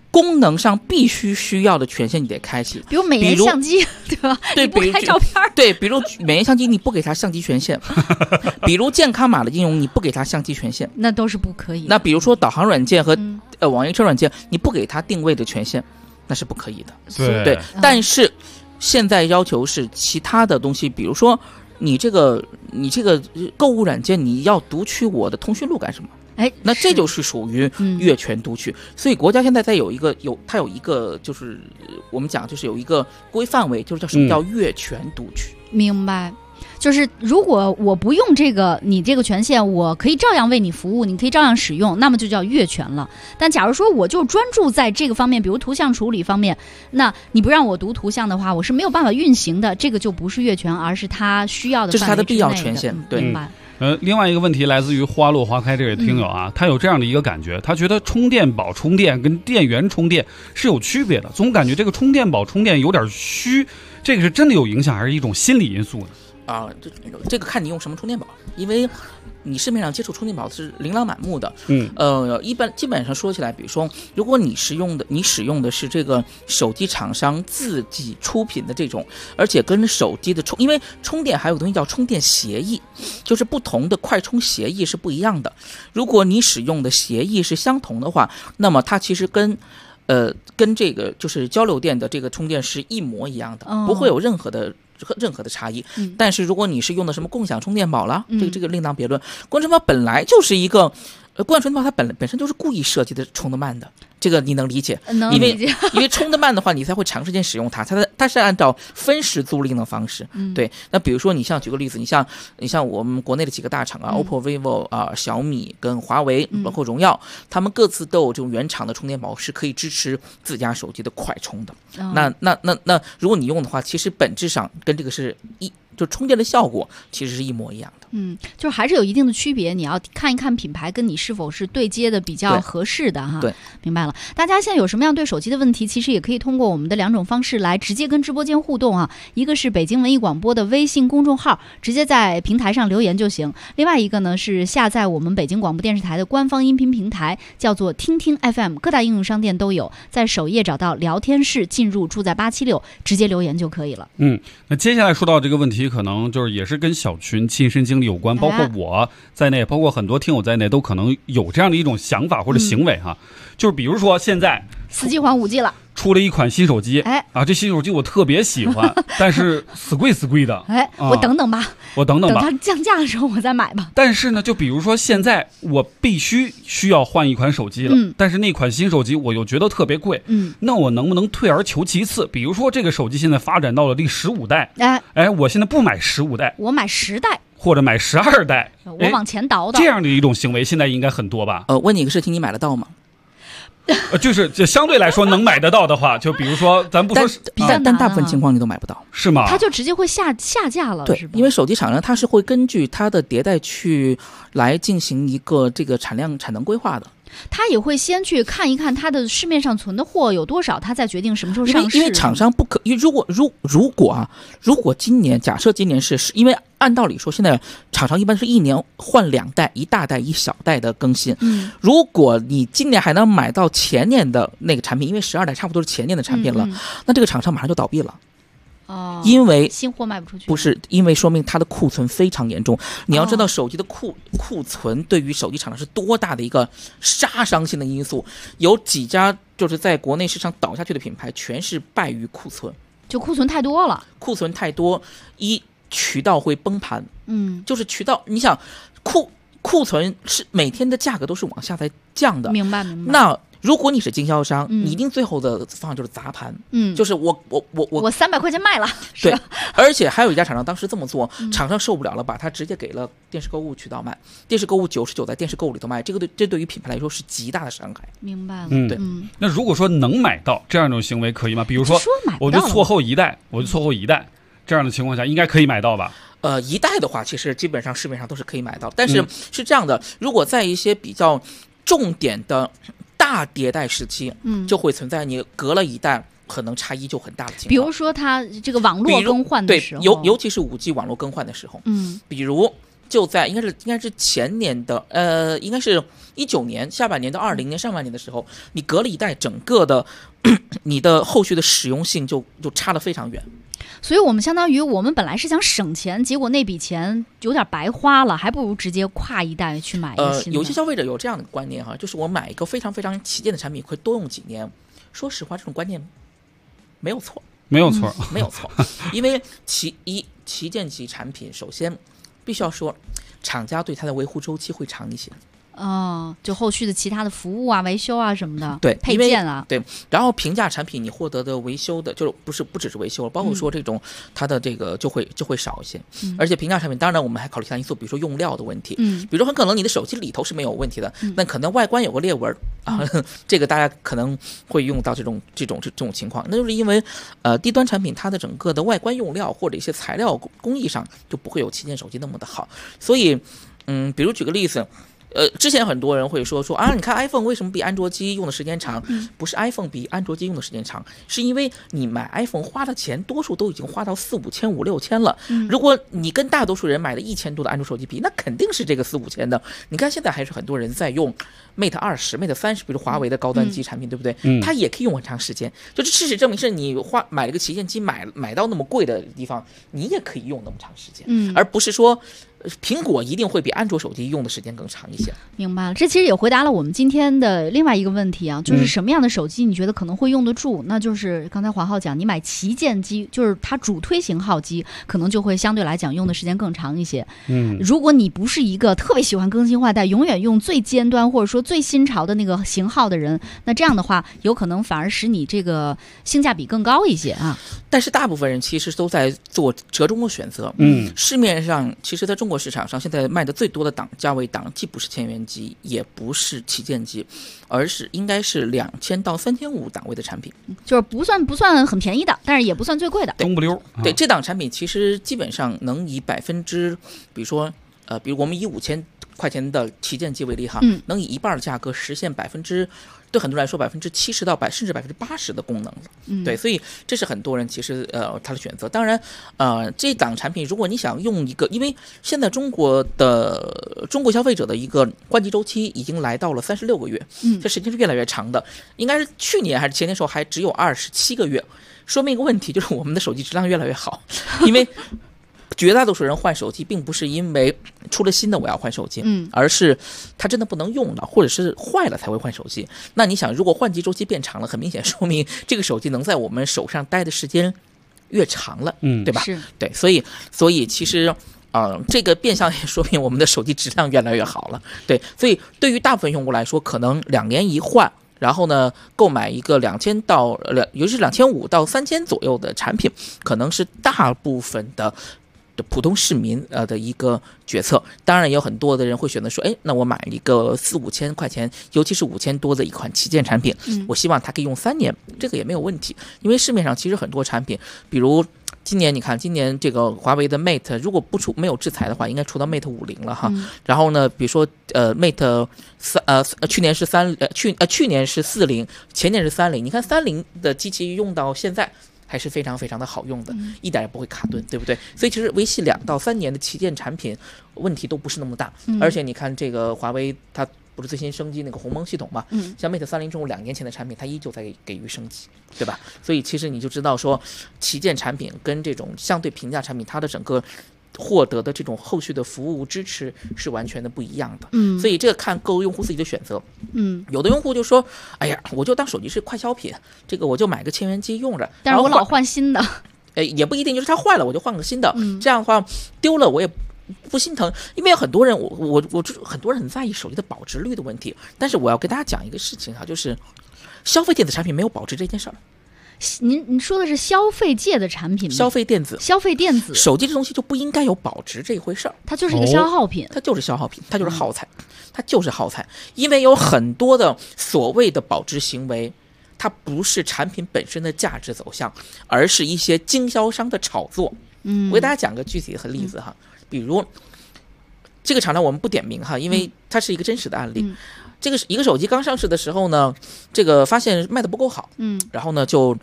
功能上必须需要的权限你得开启， 比如美颜相机，对吧？ 对， 你不拍照片， 对，比如美颜相机你不给它相机权限，比如健康码的应用你不给它相机权限， 那都是不可以的。 那比如说导航软件和网约车软件，你不给它定位的权限，那是不可以的。对，但是现在要求是其他的东西，比如说你这个购物软件，你要读取我的通讯录干什么？那这就是属于越权读取。所以国家现在有一个就是我们讲就是有一个规范围，就是叫什么叫越权读取。 明白。就是如果我不用你这个权限，我可以照样为你服务，你可以照样使用，那么就叫越权了。但假如说我就专注在这个方面，比如图像处理方面，那你不让我读图像的话，我是没有办法运行的，这个就不是越权，而是他需要的范围之内的， 这是他的必要权限。对， 明白。 另外一个问题来自于花落花开这位听友啊，他有这样的一个感觉，他觉得充电宝充电跟电源充电是有区别的，总感觉这个充电宝充电有点虚，这个是真的有影响还是一种心理因素呢？ 这个看你用什么充电宝，因为你市面上接触充电宝是琳琅满目的。基本上说起来，比如说，如果你使用的是这个手机厂商自己出品的这种，而且跟手机的因为充电还有个东西叫充电协议，就是不同的快充协议是不一样的。如果你使用的协议是相同的话，那么它其实跟这个就是交流电的这个充电是一模一样的，不会有任何的差异。但是如果你是用的什么共享充电宝啦，这个另当别论。共享充电宝本来就是一个共享充电宝，它本身就是故意设计的充得慢的，这个你能理解？因为充得慢的话，你才会长时间使用它。它是按照分时租赁的方式。对。那比如说，你像举个例子，你像我们国内的几个大厂啊，OPPO、vivo 啊、小米跟华为，包括荣耀，他们各自都有这种原厂的充电宝是可以支持自家手机的快充的。那如果你用的话，其实本质上跟这个就充电的效果其实是一模一样的。 就是还是有一定的区别，你要看一看品牌跟你是否是对接的比较合适的哈。 对， 明白了。大家现在有什么样对手机的问题，其实也可以通过我们的2种方式来直接跟直播间互动啊。一个是北京文艺广播的微信公众号，直接在平台上留言就行。另外一个呢是下载我们北京广播电视台的官方音频平台，叫做听听 FM， 各大应用商店都有，在首页找到聊天室，进入住在876，直接留言就可以了。 那接下来说到这个问题，可能就是也是跟小群亲身经历有关，包括我在内，包括很多听友在内，都可能有这样的一种想法或者行为哈。就是比如说现在 4G 换5G 了， 出了一款新手机，这新手机我特别喜欢，但是死贵的， 我等等吧，等它降价的时候我再买吧。 但是呢，就比如说现在我需要换一款手机了，但是那款新手机我又觉得特别贵，那我能不能退而求其次？比如说这个手机现在发展到了第15代，我现在不买15代， 我买10代。 或者买12代， 我往前倒， 这样的一种行为现在应该很多吧？ 问你一个事情，你买得到吗？ 就是相对来说能买得到的话，就比如说咱不说， 但大部分情况你都买不到， 是吗？ 它就直接会下架了， 对，因为手机厂商它是会根据它的迭代来进行一个这个产能规划的。 他也会先去看一看它的市面上存的货有多少，他再决定什么时候上市。 因为厂商不可，如果今年假设今年是因为按道理说现在厂商一般是1年换2代，一大代一小代的更新。如果你今年还能买到前年的那个产品，因为12代差不多是前年的产品了，那这个厂商马上就倒闭了。因为新货卖不出去， 不是因为说明它的库存非常严重。你要知道手机的库存对于手机厂商是多大的一个杀伤性的因素，有几家就是在国内市场倒下去的品牌全是败于库存， 就库存太多了， 渠道会崩盘，就是渠道，你想库存是每天的价格都是往下在降的， 明白。 那如果你是经销商，你一定最后的方法就是砸盘，就是我 300块钱卖了， 对，而且还有一家厂商当时这么做，厂商受不了了，把它直接给了电视购物渠道卖，电视购物99在电视购物里头卖，这对于品牌来说是极大的伤害。 明白了， 对。 那如果说能买到这样一种行为可以吗？比如说我就错后一代，这样的情况下应该可以买到吧？ 一代的话，其实基本上市面上都是可以买到，但是是这样的，如果在一些比较重点的大迭代时期，就会存在你隔了一代可能差异就很大的情况。 比如说它这个网络更换的时候， 对，尤其是5G 网络更换的时候，比如就在应该是前年的应该是19年下半年到20年上半年的时候，你隔了一代，整个的你的后续的使用性就差得非常远。 所以我们相当于我们本来是想省钱，结果那笔钱有点白花了，还不如直接跨一代去买一个新的。 有些消费者有这样的观念哈，就是我买一个非常非常旗舰的产品会多用几年。说实话，这种观念没有错， 没有错， 没有错。因为旗舰级产品，首先必须要说，厂家对它的维护周期会长一些。 就后续的其他的服务啊、维修啊什么的， 对， 配件啊， 对。然后平价产品你获得的维修的，就是不只是维修，包括说这种它的这个就会少一些。而且平价产品，当然我们还考虑其他因素，比如说用料的问题。比如说很可能你的手机里头是没有问题的，但可能外观有个裂纹啊，这个大家可能会用到这种情况。那就是因为低端产品它的整个的外观用料或者一些材料工艺上就不会有旗舰手机那么的好，所以比如举个例子。之前很多人会说啊，你看 iPhone 为什么比安卓机用的时间长？不是 iPhone 比安卓机用的时间长，是因为你买 iPhone 花的钱多数都已经花到4、5千、5、6千了。如果你跟大多数人买的1000多的安卓手机比，那肯定是这个4、5千的。你看现在还是很多人在用 Mate 20、Mate 30，比如华为的高端机产品，对不对？它也可以用很长时间。就是事实证明，是你买了个旗舰机，买到那么贵的地方，你也可以用那么长时间，而不是说。苹果一定会比安卓手机用的时间更长一些。 明白了，这其实也回答了我们今天的另外一个问题啊，就是什么样的手机你觉得可能会用得住？那就是刚才黄浩讲，你买旗舰机，就是它主推型号机，可能就会相对来讲用的时间更长一些。如果你不是一个特别喜欢更新换代，永远用最尖端或者说最新潮的那个型号的人，那这样的话，有可能反而使你这个性价比更高一些啊。 但是大部分人其实都在做折中的选择。市面上其实在中国市场上现在卖的最多的价位档，既不是千元机，也不是旗舰机，而是应该是2000到3500档位的产品， 就是不算很便宜的，但是也不算最贵的， 中不溜。 对，这档产品其实基本上能以比如我们以5000块钱的旗舰机为例哈，能以一半的价格实现对很多人来说70%到甚至80%的功能了。对，所以这是很多人其实他的选择。当然这档产品如果你想用一个，因为现在中国消费者的一个换机周期已经来到了36个月，这时间是越来越长的，应该是去年还是前年时候还只有27个月，说明一个问题，就是我们的手机质量越来越好。因为绝大多数人换手机并不是因为出了新的我要换手机，而是它真的不能用了，或者是坏了才会换手机。那你想，如果换机周期变长了，很明显说明这个手机能在我们手上待的时间越长了，对吧？对，所以其实这个变相也说明我们的手机质量越来越好了。对，所以对于大部分用户来说，可能2年一换。然后呢，购买一个2000到尤其是2500到3000左右的产品，可能是大部分的普通市民的一个决策。当然也有很多的人会选择说，那我买一个4、5千块钱，尤其是5000多的一款旗舰产品，我希望它可以用3年，这个也没有问题。因为市面上其实很多产品，比如今年这个华为的 Mate 如果没有制裁的话，应该出到 Mate 50了哈。然后呢，比如说Mate 去年是40，前年是30。你看30的机器用到现在还是非常非常的好用的，一点也不会卡顿，对不对？所以其实为期2到3年的旗舰产品问题都不是那么大。而且你看这个华为它不是最新升级那个鸿蒙系统嘛？像 Mate 30这种2年前的产品，它依旧在给予升级，对吧？所以其实你就知道说，旗舰产品跟这种相对平价产品，它的整个获得的这种后续的服务支持是完全的不一样的。所以这个看各位用户自己的选择。有的用户就说，哎呀，我就当手机是快消品，这个我就买个1000元机用着， 但是我老换新的。 也不一定，就是它坏了我就换个新的，这样的话丢了我也不心疼。因为有很多人，我很多人很在意手机的保值率的问题，但是我要跟大家讲一个事情哈，就是消费电子产品没有保值这件事儿。 您说的是消费界的产品吗？ 消费电子手机这东西就不应该有保值这一回事儿， 它就是一个消耗品， 它就是消耗品，它就是耗材，它就是耗材。因为有很多的所谓的保值行为，它不是产品本身的价值走向，而是一些经销商的炒作。我给大家讲个具体的例子哈，比如这个厂商我们不点名哈，因为它是一个真实的案例。这个一个手机刚上市的时候呢，这个发现卖的不够好，然后呢就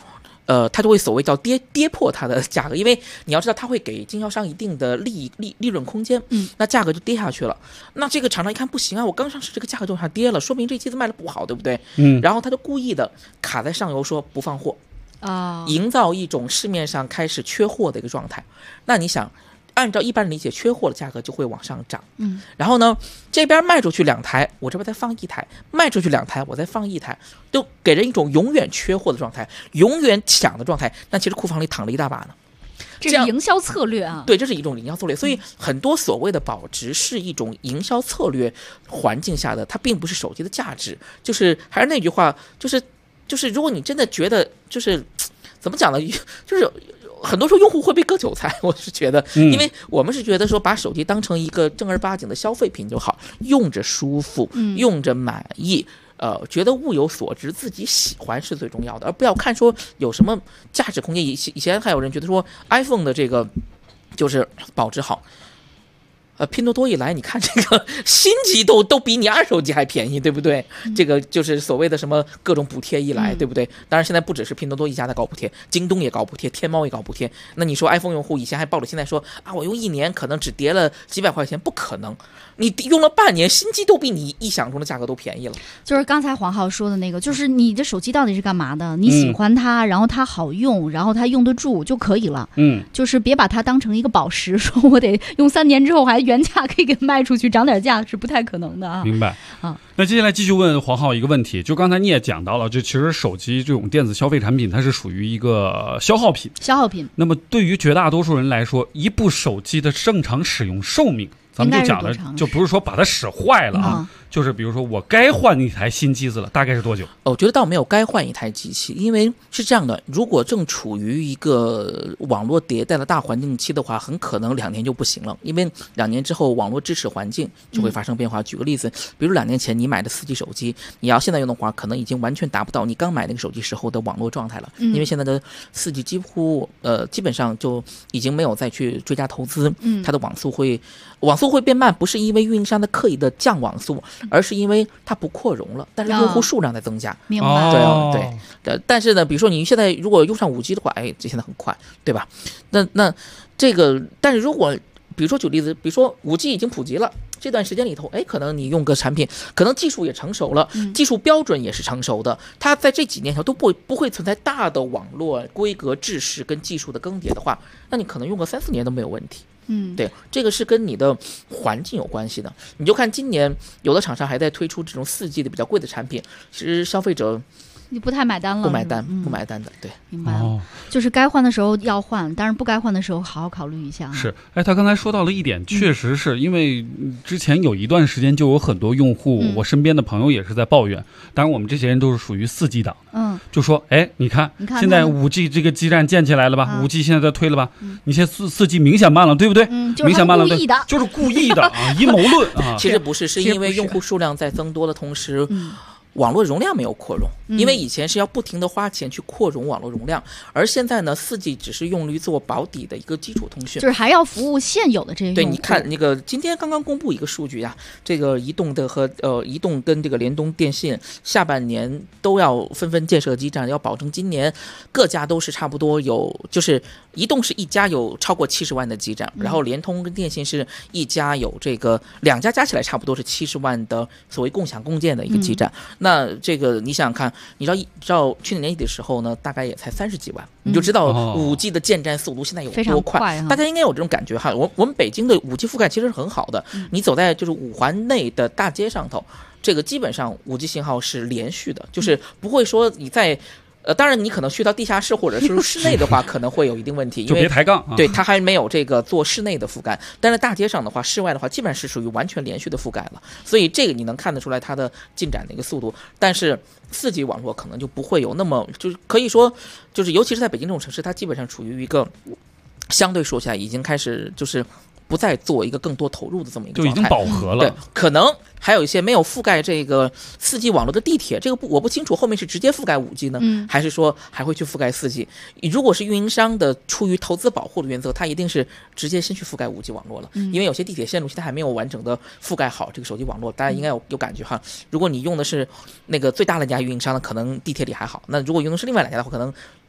它就会所谓叫跌破它的价格，因为你要知道它会给经销商一定的利润空间，那价格就跌下去了。那这个厂商一看不行啊，我刚上市这个价格就往下跌了，说明这机子卖的不好，对不对？然后他就故意的卡在上游说不放货营造一种市面上开始缺货的一个状态。那你想，按照一般人理解，缺货的价格就会往上涨。然后呢，这边卖出去2台，我这边再放1台，卖出去2台，我再放1台，就给人一种永远缺货的状态，永远抢的状态。那其实库房里躺了一大把呢。 这是营销策略啊。 对，这是一种营销策略。所以很多所谓的保值是一种营销策略环境下的，它并不是手机的价值。就是还是那句话，就是如果你真的觉得就是怎么讲呢，就是很多时候用户会被割韭菜，我是觉得，因为我们是觉得说把手机当成一个正儿八经的消费品就好，用着舒服，用着满意，觉得物有所值，自己喜欢是最重要的，而不要看说有什么价值空间。以前还有人觉得说 iPhone 的这个就是保值好。拼多多一来，你看这个新机都比你二手机还便宜，对不对？这个就是所谓的什么各种补贴一来，对不对？当然现在不只是拼多多一家在搞补贴，京东也搞补贴，天猫也搞补贴。那你说 iPhone 用户以前还抱着现在说啊，我用1年可能只跌了几百块钱，不可能。你用了半年，新机都比你意想中的价格都便宜了。 就是刚才黄浩说的那个，就是你的手机到底是干嘛的？你喜欢它，然后它好用，然后它用得住就可以了。就是别把它当成一个宝石，说我得用3年之后还原价可以给卖出去，涨点价是不太可能的啊。 明白啊。 那接下来继续问黄浩一个问题，就刚才你也讲到了，就其实手机这种电子消费产品，它是属于一个消耗品。那么对于绝大多数人来说，一部手机的正常使用寿命，咱们就讲了，就不是说把它使坏了啊，就是比如说我该换一台新机子了，大概是多久？ 我觉得倒没有该换一台机器，因为是这样的，如果正处于一个网络迭代的大环境期的话，很可能2年就不行了，因为2年之后网络支持环境就会发生变化。举个例子，比如2年前你买的4G 手机，你要现在用的话，可能已经完全达不到你刚买那个手机时候的网络状态了，因为现在的4G 几乎基本上就已经没有再去追加投资，它的网速会变慢，不是因为运营商的刻意的降网速，而是因为它不扩容了，但是用户数量在增加。 明白。 对。但是呢，比如说你现在如果用上5G 的话，这现在很快，对吧？那这个，但是如果比如说举例子，比如说5G 已经普及了，这段时间里头，可能你用个产品，可能技术也成熟了，技术标准也是成熟的，它在这几年头都不会存在大的网络规格制式跟技术的更迭的话，那你可能用个3-4年都没有问题。对，这个是跟你的环境有关系的。你就看今年有的厂商还在推出这种4G 的比较贵的产品，其实消费者你不太买单了， 不买单的，对， 明白了。就是该换的时候要换，但是不该换的时候好好考虑一下。 是，他刚才说到了一点，确实是因为之前有一段时间就有很多用户，我身边的朋友也是在抱怨。当然，我们这些人都是属于4G 党，就说，你看现在5G 这个基站建起来了吧，5G 现在在推了吧，你现在4G 明显慢了，对不对？明显慢了，就是故意的啊，阴谋论啊。 其实不是，是因为用户数量在增多的同时。网络容量没有扩容，因为以前是要不停的花钱去扩容网络容量，而现在呢4G 只是用于做保底的一个基础通讯， 就是还要服务现有的这些用户。 对，你看那个今天刚刚公布一个数据啊，这个移动跟这个联通、电信下半年都要纷纷建设基站，要保证今年各家都是差不多有，就是移动是一家有超过70万的基站，然后联通跟电信是一家有这个2家加起来差不多是70万的所谓共享共建的一个基站。那这个你想想看，你知道去年年底的时候呢，大概也才30几万，你就知道5G 的建站速度现在有多快。大家应该有这种感觉哈。我们北京的5G 覆盖其实是很好的，你走在就是5环内的大街上头，这个基本上5G 信号是连续的，就是不会说你在。当然，你可能去到地下室或者是室内的话，可能会有一定问题，因为就别抬杠。 对，它还没有这个做室内的覆盖，但是大街上的话，室外的话，基本上是属于完全连续的覆盖了。所以这个你能看得出来它的进展的一个速度。但是4G 网络可能就不会有那么，就是可以说，就是尤其是在北京这种城市，它基本上处于一个相对说起来已经开始就是不再做一个更多投入的这么一个状态， 就已经饱和了。 对，可能还有一些没有覆盖这个4G 网络的地铁，这个我不清楚后面是直接覆盖5G 呢，还是说还会去覆盖4G。如果是运营商的出于投资保护的原则，它一定是直接先去覆盖5G 网络了，因为有些地铁线路现在还没有完整的覆盖好这个手机网络，大家应该有感觉哈。如果你用的是那个最大的一家运营商呢，可能地铁里还好；那如果用的是另外2家的话，可能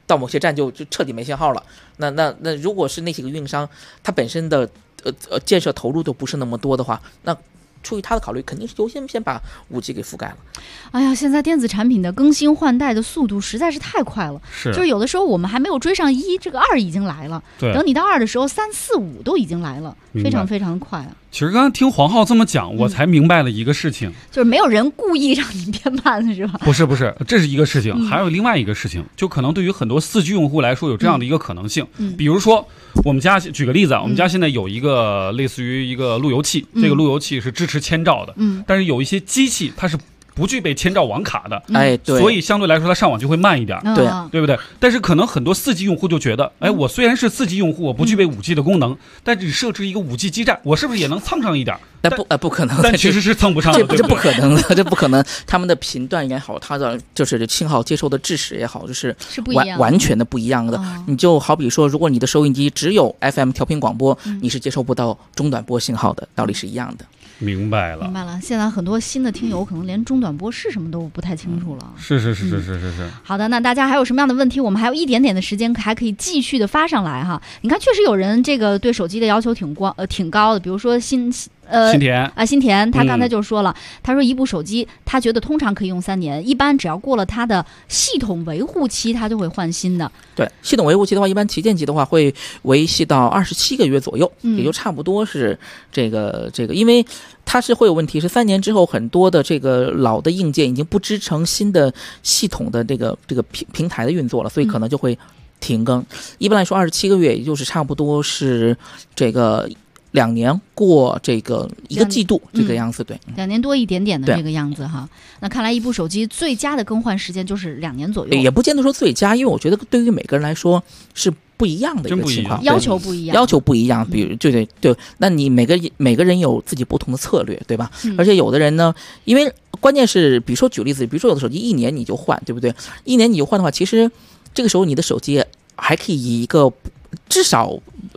到某些站就彻底没信号了。那如果是那几个运营商，它本身的建设投入都不是那么多的话，那出于他的考虑，肯定是优先把5G 给覆盖了。 哎呀，现在电子产品的更新换代的速度实在是太快了，就是有的时候我们还没有追上1，这个2已经来了。等你到2的时候，3、4、5都已经来了，非常非常快啊。 其实刚才听黄浩这么讲，我才明白了一个事情， 就是没有人故意让你变慢，是吧？ 不是，这是一个事情，还有另外一个事情，就可能对于很多4G 用户来说有这样的一个可能性。比如说，我们家举个例子啊，我们家现在有一个类似于一个路由器，这个路由器是支持千兆的，但是有一些机器它是不具备千兆网卡的， 对， 所以相对来说它上网就会慢一点，对不对？但是可能很多4G 用户就觉得，我虽然是4G 用户，我不具备5G 的功能，但是设置一个5G 基站，我是不是也能蹭上一点？ 不可能， 但其实是蹭不上的， 这不可能的，这不可能。他们的频段也好，它的就是信号接收的制式也好，就是完全的不一样的。你就好比说，如果你的收音机只有 FM 调频广播，你是接收不到中短波信号的，道理是一样的。 明白了。 现在很多新的听友可能连中短波是什么都不太清楚了。 是。 好的，那大家还有什么样的问题？我们还有一点点的时间，还可以继续的发上来哈。你看，确实有人这个对手机的要求挺高的，比如说新田他刚才就说了，他说一部手机他觉得通常可以用3年，一般只要过了他的系统维护期，他就会换新的。 对，系统维护期的话，一般旗舰机的话会维系到27个月左右，也就差不多是这个，因为它是会有问题，是3年之后很多的这个老的硬件已经不支撑新的系统的这个平台的运作了，所以可能就会停更。一般来说27个月，也就是差不多是这个2年过这个1个季度这个样子，对 ，2年多一点点的这个样子哈。那看来一部手机最佳的更换时间就是2年左右， 也不见得说最佳，因为我觉得对于每个人来说是不一样的一个情况， 要求不一样， 比如对，那你每个人有自己不同的策略，对吧？而且有的人呢，因为关键是，比如说举例子，比如说有的手机1年你就换，对不对？1年你就换的话，其实这个时候你的手机还可以以一个至少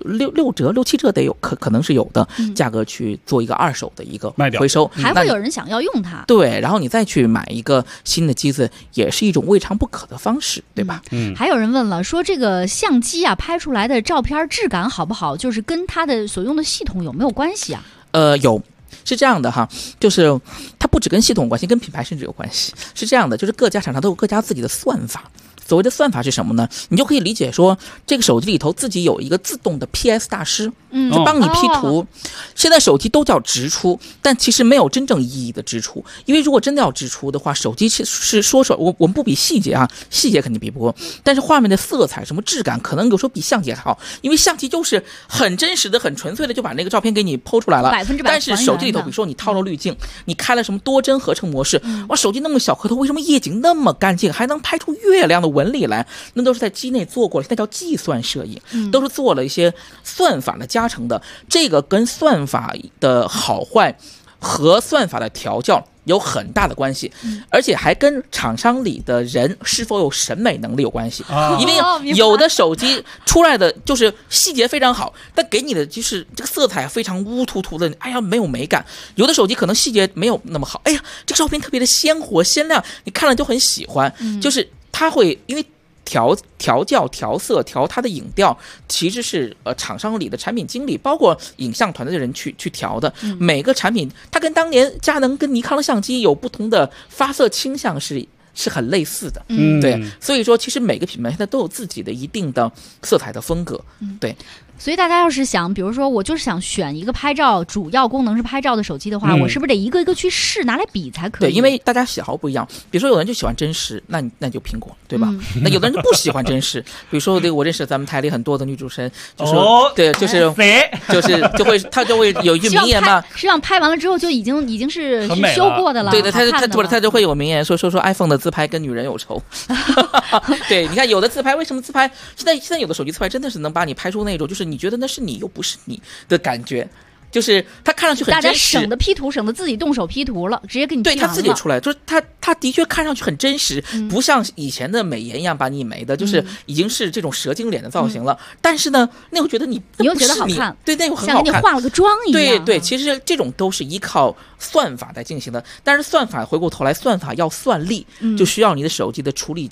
6折、6、7折得有，可能是有的价格去做一个2手的一个回收， 还会有人想要用它。 对，然后你再去买一个新的机子，也是一种未尝不可的方式，对吧？ 还有人问了，说这个相机啊拍出来的照片质感好不好，就是跟它的所用的系统有没有关系啊？ 有。是这样的哈，就是它不只跟系统有关系，跟品牌甚至有关系。是这样的，就是各家厂商都有各家自己的算法。所谓的算法是什么呢？你就可以理解说，这个手机里头自己有一个自动的 PS 大师，就帮你 P 图。现在手机都叫直出，但其实没有真正意义的直出，因为如果真的要直出的话，手机是我们不比细节啊，细节肯定比不过，但是画面的色彩什么质感，可能有时候比相机还好，因为相机就是很真实的、很纯粹的就把那个照片给你剖出来了。 100% 但是手机里头，比如说你套了滤镜，你开了什么多帧合成模式，哇，手机那么小颗头，为什么夜景那么干净，还能拍出月亮的纹理来？那都是在机内做过了，那叫计算摄影，都是做了一些算法的加成的。这个跟算法的好坏和算法的调教有很大的关系，而且还跟厂商里的人是否有审美能力有关系。因为有的手机出来的就是细节非常好，但给你的就是这个色彩非常乌突突的，哎呀没有美感。有的手机可能细节没有那么好，哎呀这个照片特别的鲜活鲜亮，你看了就很喜欢。就是它会因为调教、调色、调它的影调，其实是厂商里的产品经理，包括影像团队的人去调的。每个产品，它跟当年佳能跟尼康的相机有不同的发色倾向是很类似的。对，所以说其实每个品牌现在都有自己的一定的色彩的风格。对。 所以大家要是想，比如说我就是想选一个拍照，主要功能是拍照的手机的话，我是不是得一个一个去试，拿来比才可以？ 对，因为大家喜好不一样。比如说有人就喜欢真实，那就苹果，对吧？那有的人就不喜欢真实。比如说我认识咱们台里很多的女主持人，就说对，就是她就会有一句名言嘛， 实际上拍完了之后就已经是修过的了。 对的，她就会有名言说 iPhone 的自拍跟女人有仇。对，你看有的自拍，为什么自拍？现在有的手机自拍真的是能把你拍出那种就是你觉得那是你又不是你的感觉，就是它看上去很真实。 大家省得 P 图，省得自己动手 P 图了，直接给你 P 完了。 对，他自己出来，就是他的确看上去很真实，不像以前的美颜一样把你美的，就是已经是这种蛇精脸的造型了。但是呢，那又觉得你又觉得好看， 对，那又很好看， 像给你化了个妆一样。 对，其实这种都是依靠算法在进行的，但是算法回过头来，算法要算力，就需要你的手机的处理器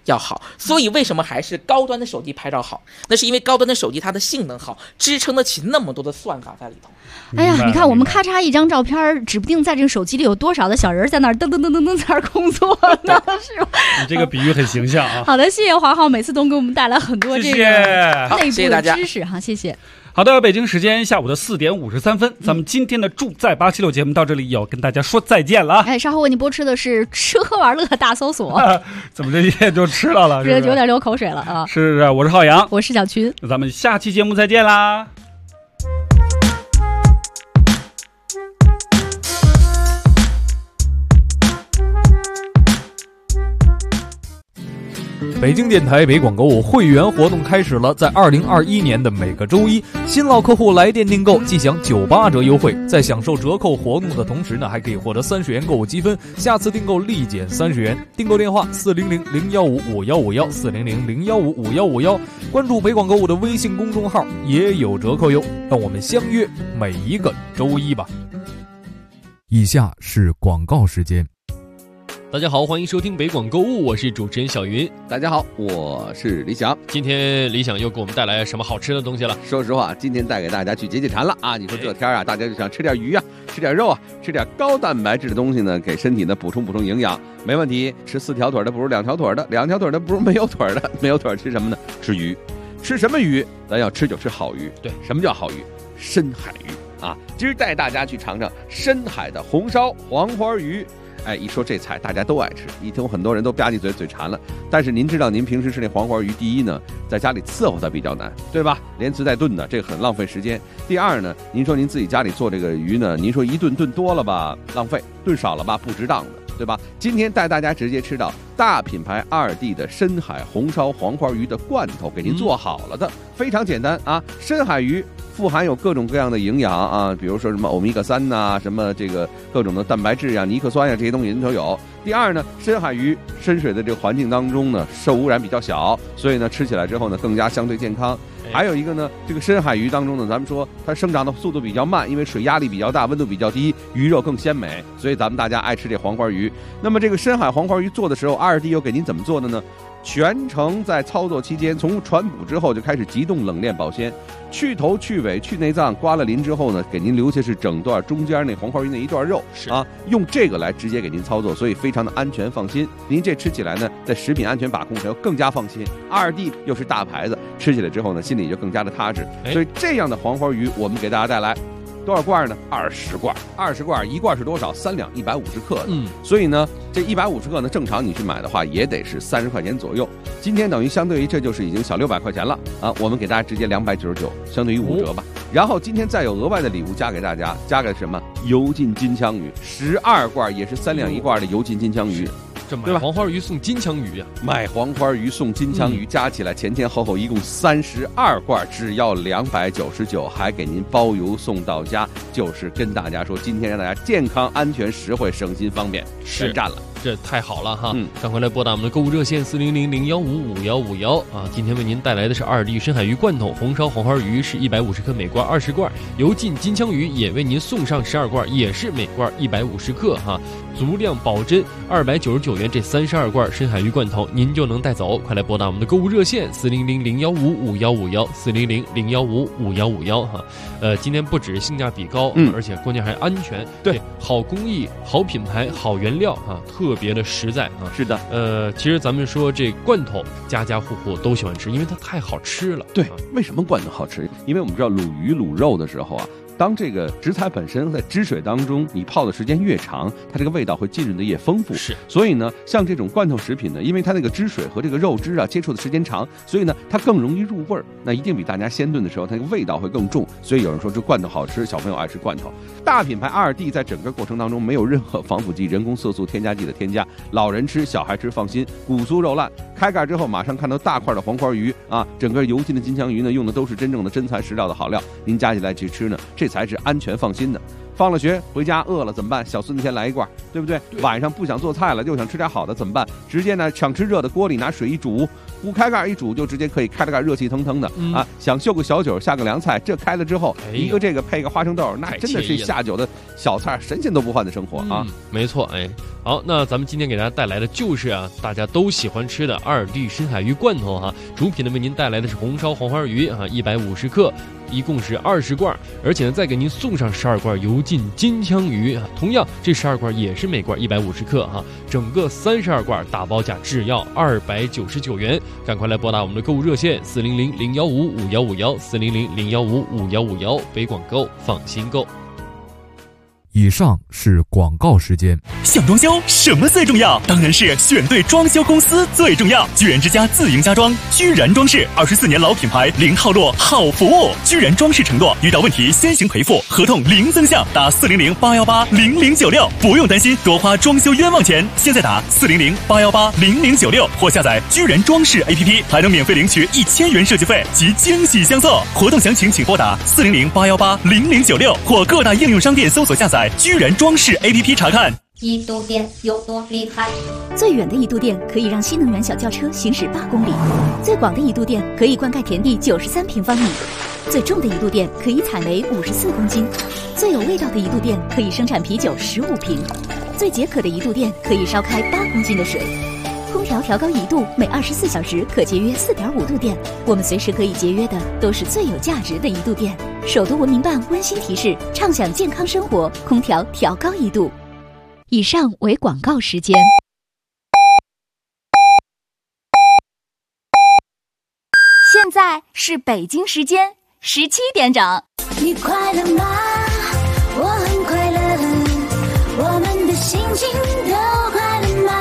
要好。所以为什么还是高端的手机拍照好？那是因为高端的手机它的性能好，支撑得起那么多的算法在里头。 哎呀，你看我们咔嚓一张照片，指不定在这个手机里有多少的小人在那儿噔噔噔噔噔在那儿工作呢，是吧？ 你这个比喻很形象啊。 好的，谢谢华浩，每次都给我们带来很多这个内部的知识哈，谢谢。 好的，北京时间下午的4点53分，咱们今天的住在876节目到这里要跟大家说再见了。 哎，稍后为您播出的是吃喝玩乐大搜索。 怎么这些就吃到了？ 这有点流口水了啊！ 是，我是浩洋， 我是小群， 那咱们下期节目再见啦。 北京电台北广购物会员活动开始了，在2021年的每个周一，新老客户来电订购即享98折优惠，在享受折扣活动的同时呢，还可以获得30元购物积分，下次订购立减30元。订购电话400-015-5151，400-015-5151，关注北广购物的微信公众号也有折扣哟。让我们相约每一个周一吧。以下是广告时间。 大家好，欢迎收听北广购物，我是主持人小云。 大家好，我是李想。 今天李想又给我们带来什么好吃的东西了？ 说实话，今天带给大家去解解馋了啊！你说这天啊，大家就想吃点鱼啊，吃点肉啊，吃点高蛋白质的东西呢，给身体呢补充营养，没问题。吃4条腿的不如2条腿的，2条腿的不如没有腿的，没有腿吃什么呢？吃鱼。吃什么鱼？咱要吃就吃好鱼。 对， 什么叫好鱼？深海鱼啊！今儿带大家去尝尝深海的红烧黄花鱼。哎，一说这菜大家都爱吃，一听很多人都吧唧嘴馋了。但是您知道您平时吃那黄花鱼，第一呢，在家里伺候它比较难，对吧？连吃带炖的，这个很浪费时间。第二呢，您说您自己家里做这个鱼呢，您说一炖多了吧，浪费；炖少了吧，不值当的，对吧？今天带大家直接吃到大品牌2D 的深海红烧黄花鱼的罐头，给您做好了的，非常简单啊。深海鱼富含有各种各样的营养啊，比如说什么欧米伽3呐，什么这个各种的蛋白质啊、尼克酸呀，这些东西人都有。第二呢，深海鱼深水的这个环境当中呢，受污染比较小，所以呢吃起来之后呢更加相对健康。还有一个呢，这个深海鱼当中呢，咱们说它生长的速度比较慢，因为水压力比较大，温度比较低，鱼肉更鲜美，所以咱们大家爱吃这黄花鱼。那么这个深海黄花鱼做的时候，2D 又给您怎么做的呢？全程在操作期间，从传补之后就开始急冻冷链保鲜，去头去尾去内脏，刮了鳞之后呢，给您留下是整段中间那黄花鱼那一段肉啊，用这个来直接给您操作，所以非常的安全放心。您这吃起来呢，在食品安全把控上又更加放心。2D 又是大牌子，吃起来之后呢，心里就更加的踏实。所以这样的黄花鱼，我们给大家带来多少罐呢？20罐，20罐，一罐是多少？3两150克的。所以呢，这150克呢，正常你去买的话，也得是30块钱左右。今天等于相对于这就是已经小600块钱了啊！我们给大家直接299，相对于5折吧。然后今天再有额外的礼物加给大家，加给什么？油浸金枪鱼12罐，也是3两1罐的油浸金枪鱼。 这买黄花鱼送金枪鱼呀！ 买黄花鱼送金枪鱼，加起来前后一共32罐，只要299，还给您包邮送到家。就是跟大家说，今天让大家健康、安全、实惠、省心、方便，全占了。 这太好了哈！赶快来拨打我们的购物热线400-015-5151啊！今天为您带来的是2D 深海鱼罐头，红烧黄花鱼是150克，每罐20罐；油浸金枪鱼也为您送上12罐，也是每罐150克哈，足量保真，299元这32罐深海鱼罐头您就能带走。快来拨打我们的购物热线400-015-5151，400-015-5151哈！今天不止性价比高，而且关键还安全，对，好工艺、好品牌、好原料啊，特别的实在啊。 是的， 其实咱们说这罐头家家户户都喜欢吃，因为它太好吃了。 对，为什么罐头好吃？因为我们知道卤鱼卤肉的时候啊，当这个食材本身在汁水当中，你泡的时间越长，它这个味道会浸润的越丰富。 是， 所以呢，像这种罐头食品呢，因为它那个汁水和这个肉汁啊接触的时间长，所以呢，它更容易入味儿。那一定比大家鲜炖的时候，它那个味道会更重。所以有人说这罐头好吃，小朋友爱吃罐头。大品牌2D 在整个过程当中没有任何防腐剂、人工色素、添加剂的添加，老人吃、小孩吃放心，骨酥肉烂。开盖之后马上看到大块的黄花鱼啊，整个油浸的金枪鱼呢，用的都是真正的真材实料的好料，您加起来去吃呢，这才是安全放心的。 放了学回家饿了怎么办？小孙子先来一罐，对不对？晚上不想做菜了，又想吃点好的怎么办？直接呢想吃热的，锅里拿水一煮，不开盖一煮就直接可以开了盖，热气腾腾的啊！想秀个小酒，下个凉菜，这开了之后，一个这个配个花生豆，那真的是下酒的小菜，神仙都不换的生活啊！ 没错，好，那咱们今天给大家带来的就是大家都喜欢吃的2D深海鱼罐头哈。主品呢为您带来的是红烧黄花鱼150克，一共是20罐，而且呢再给您送上12罐油浸金枪鱼，同样这12罐也是每罐150克哈，整个32罐打包价只要299元，赶快来拨打我们的购物热线400-015-5151，400-015-5151，北广购放心购。 以上是广告时间。 想装修什么最重要？当然是选对装修公司最重要。居然之家自营家装，居然装饰，24年老品牌，零套路，好服务。居然装饰承诺，遇到问题先行赔付，合同零增项，打400-818-0096，不用担心多花装修冤枉钱。现在打400-818-0096，或下载居然装饰 APP， 还能免费领取1000元设计费及惊喜相送。活动详情请拨打400-818-0096，或各大应用商店搜索下载居然装饰 APP 查看。 一度电有多厉害？ 最远的一度电可以让新能源小轿车行驶8公里，最广的一度电可以灌溉田地93平方米，最重的一度电可以采煤54公斤，最有味道的一度电可以生产啤酒15瓶，最解渴的一度电可以烧开8公斤的水。空调调高1度，每24小时可节约4.5度电。我们随时可以节约的都是最有价值的一度电。首都文明办温馨提示：畅享健康生活，空调调高1度。以上为广告时间。 现在是北京时间17点整。 你快乐吗？我很快乐，我们的心情都快乐吗？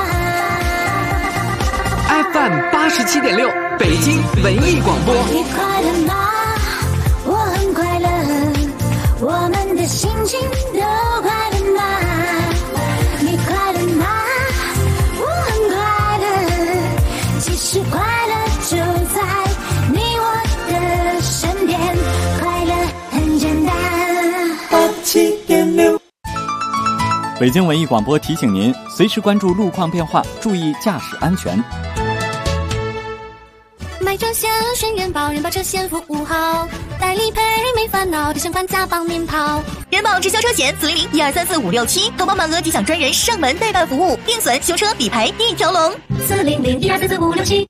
FM 87.6，北京文艺广播。 你快乐吗？我很快乐，我们的心情都快乐吗？你快乐吗？我很快乐，其实快乐就在你我的身边，快乐很简单。87.6。 北京文艺广播提醒您，随时关注路况变化，注意驾驶安全。 买车险选人保，人保车险服务好，代理赔没烦恼，提前还价帮您跑。 人保直销车险400-1234567，投保满额即享专人上门代办服务，定损、修车、理赔一条龙。 400-1234567。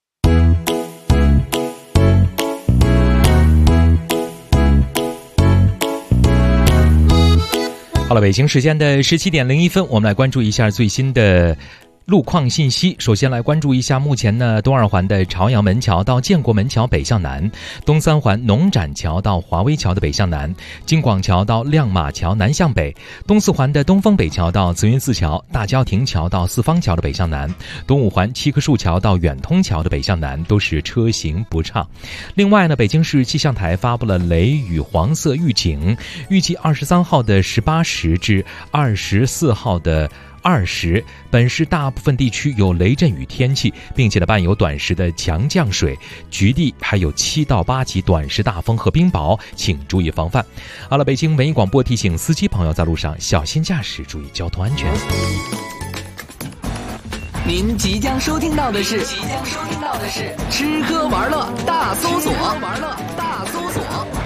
好了，北京时间的17点01分，我们来关注一下最新的路况信息。首先来关注一下目前呢，东2环的朝阳门桥到建国门桥北向南，东3环农展桥到华威桥的北向南，京广桥到亮马桥南向北，东4环的东风北桥到慈云寺桥，大郊亭桥到四方桥的北向南，东5环七棵树桥到远通桥的北向南都是车行不畅。另外呢，北京市气象台发布了雷雨黄色预警，预计23号的18时至24号的20，本市大部分地区有雷阵雨天气，并且呢伴有短时的强降水，局地还有7到8级短时大风和冰雹，请注意防范。好了，北京文艺广播提醒司机朋友在路上小心驾驶，注意交通安全。 您即将收听到的是吃喝玩乐大搜索。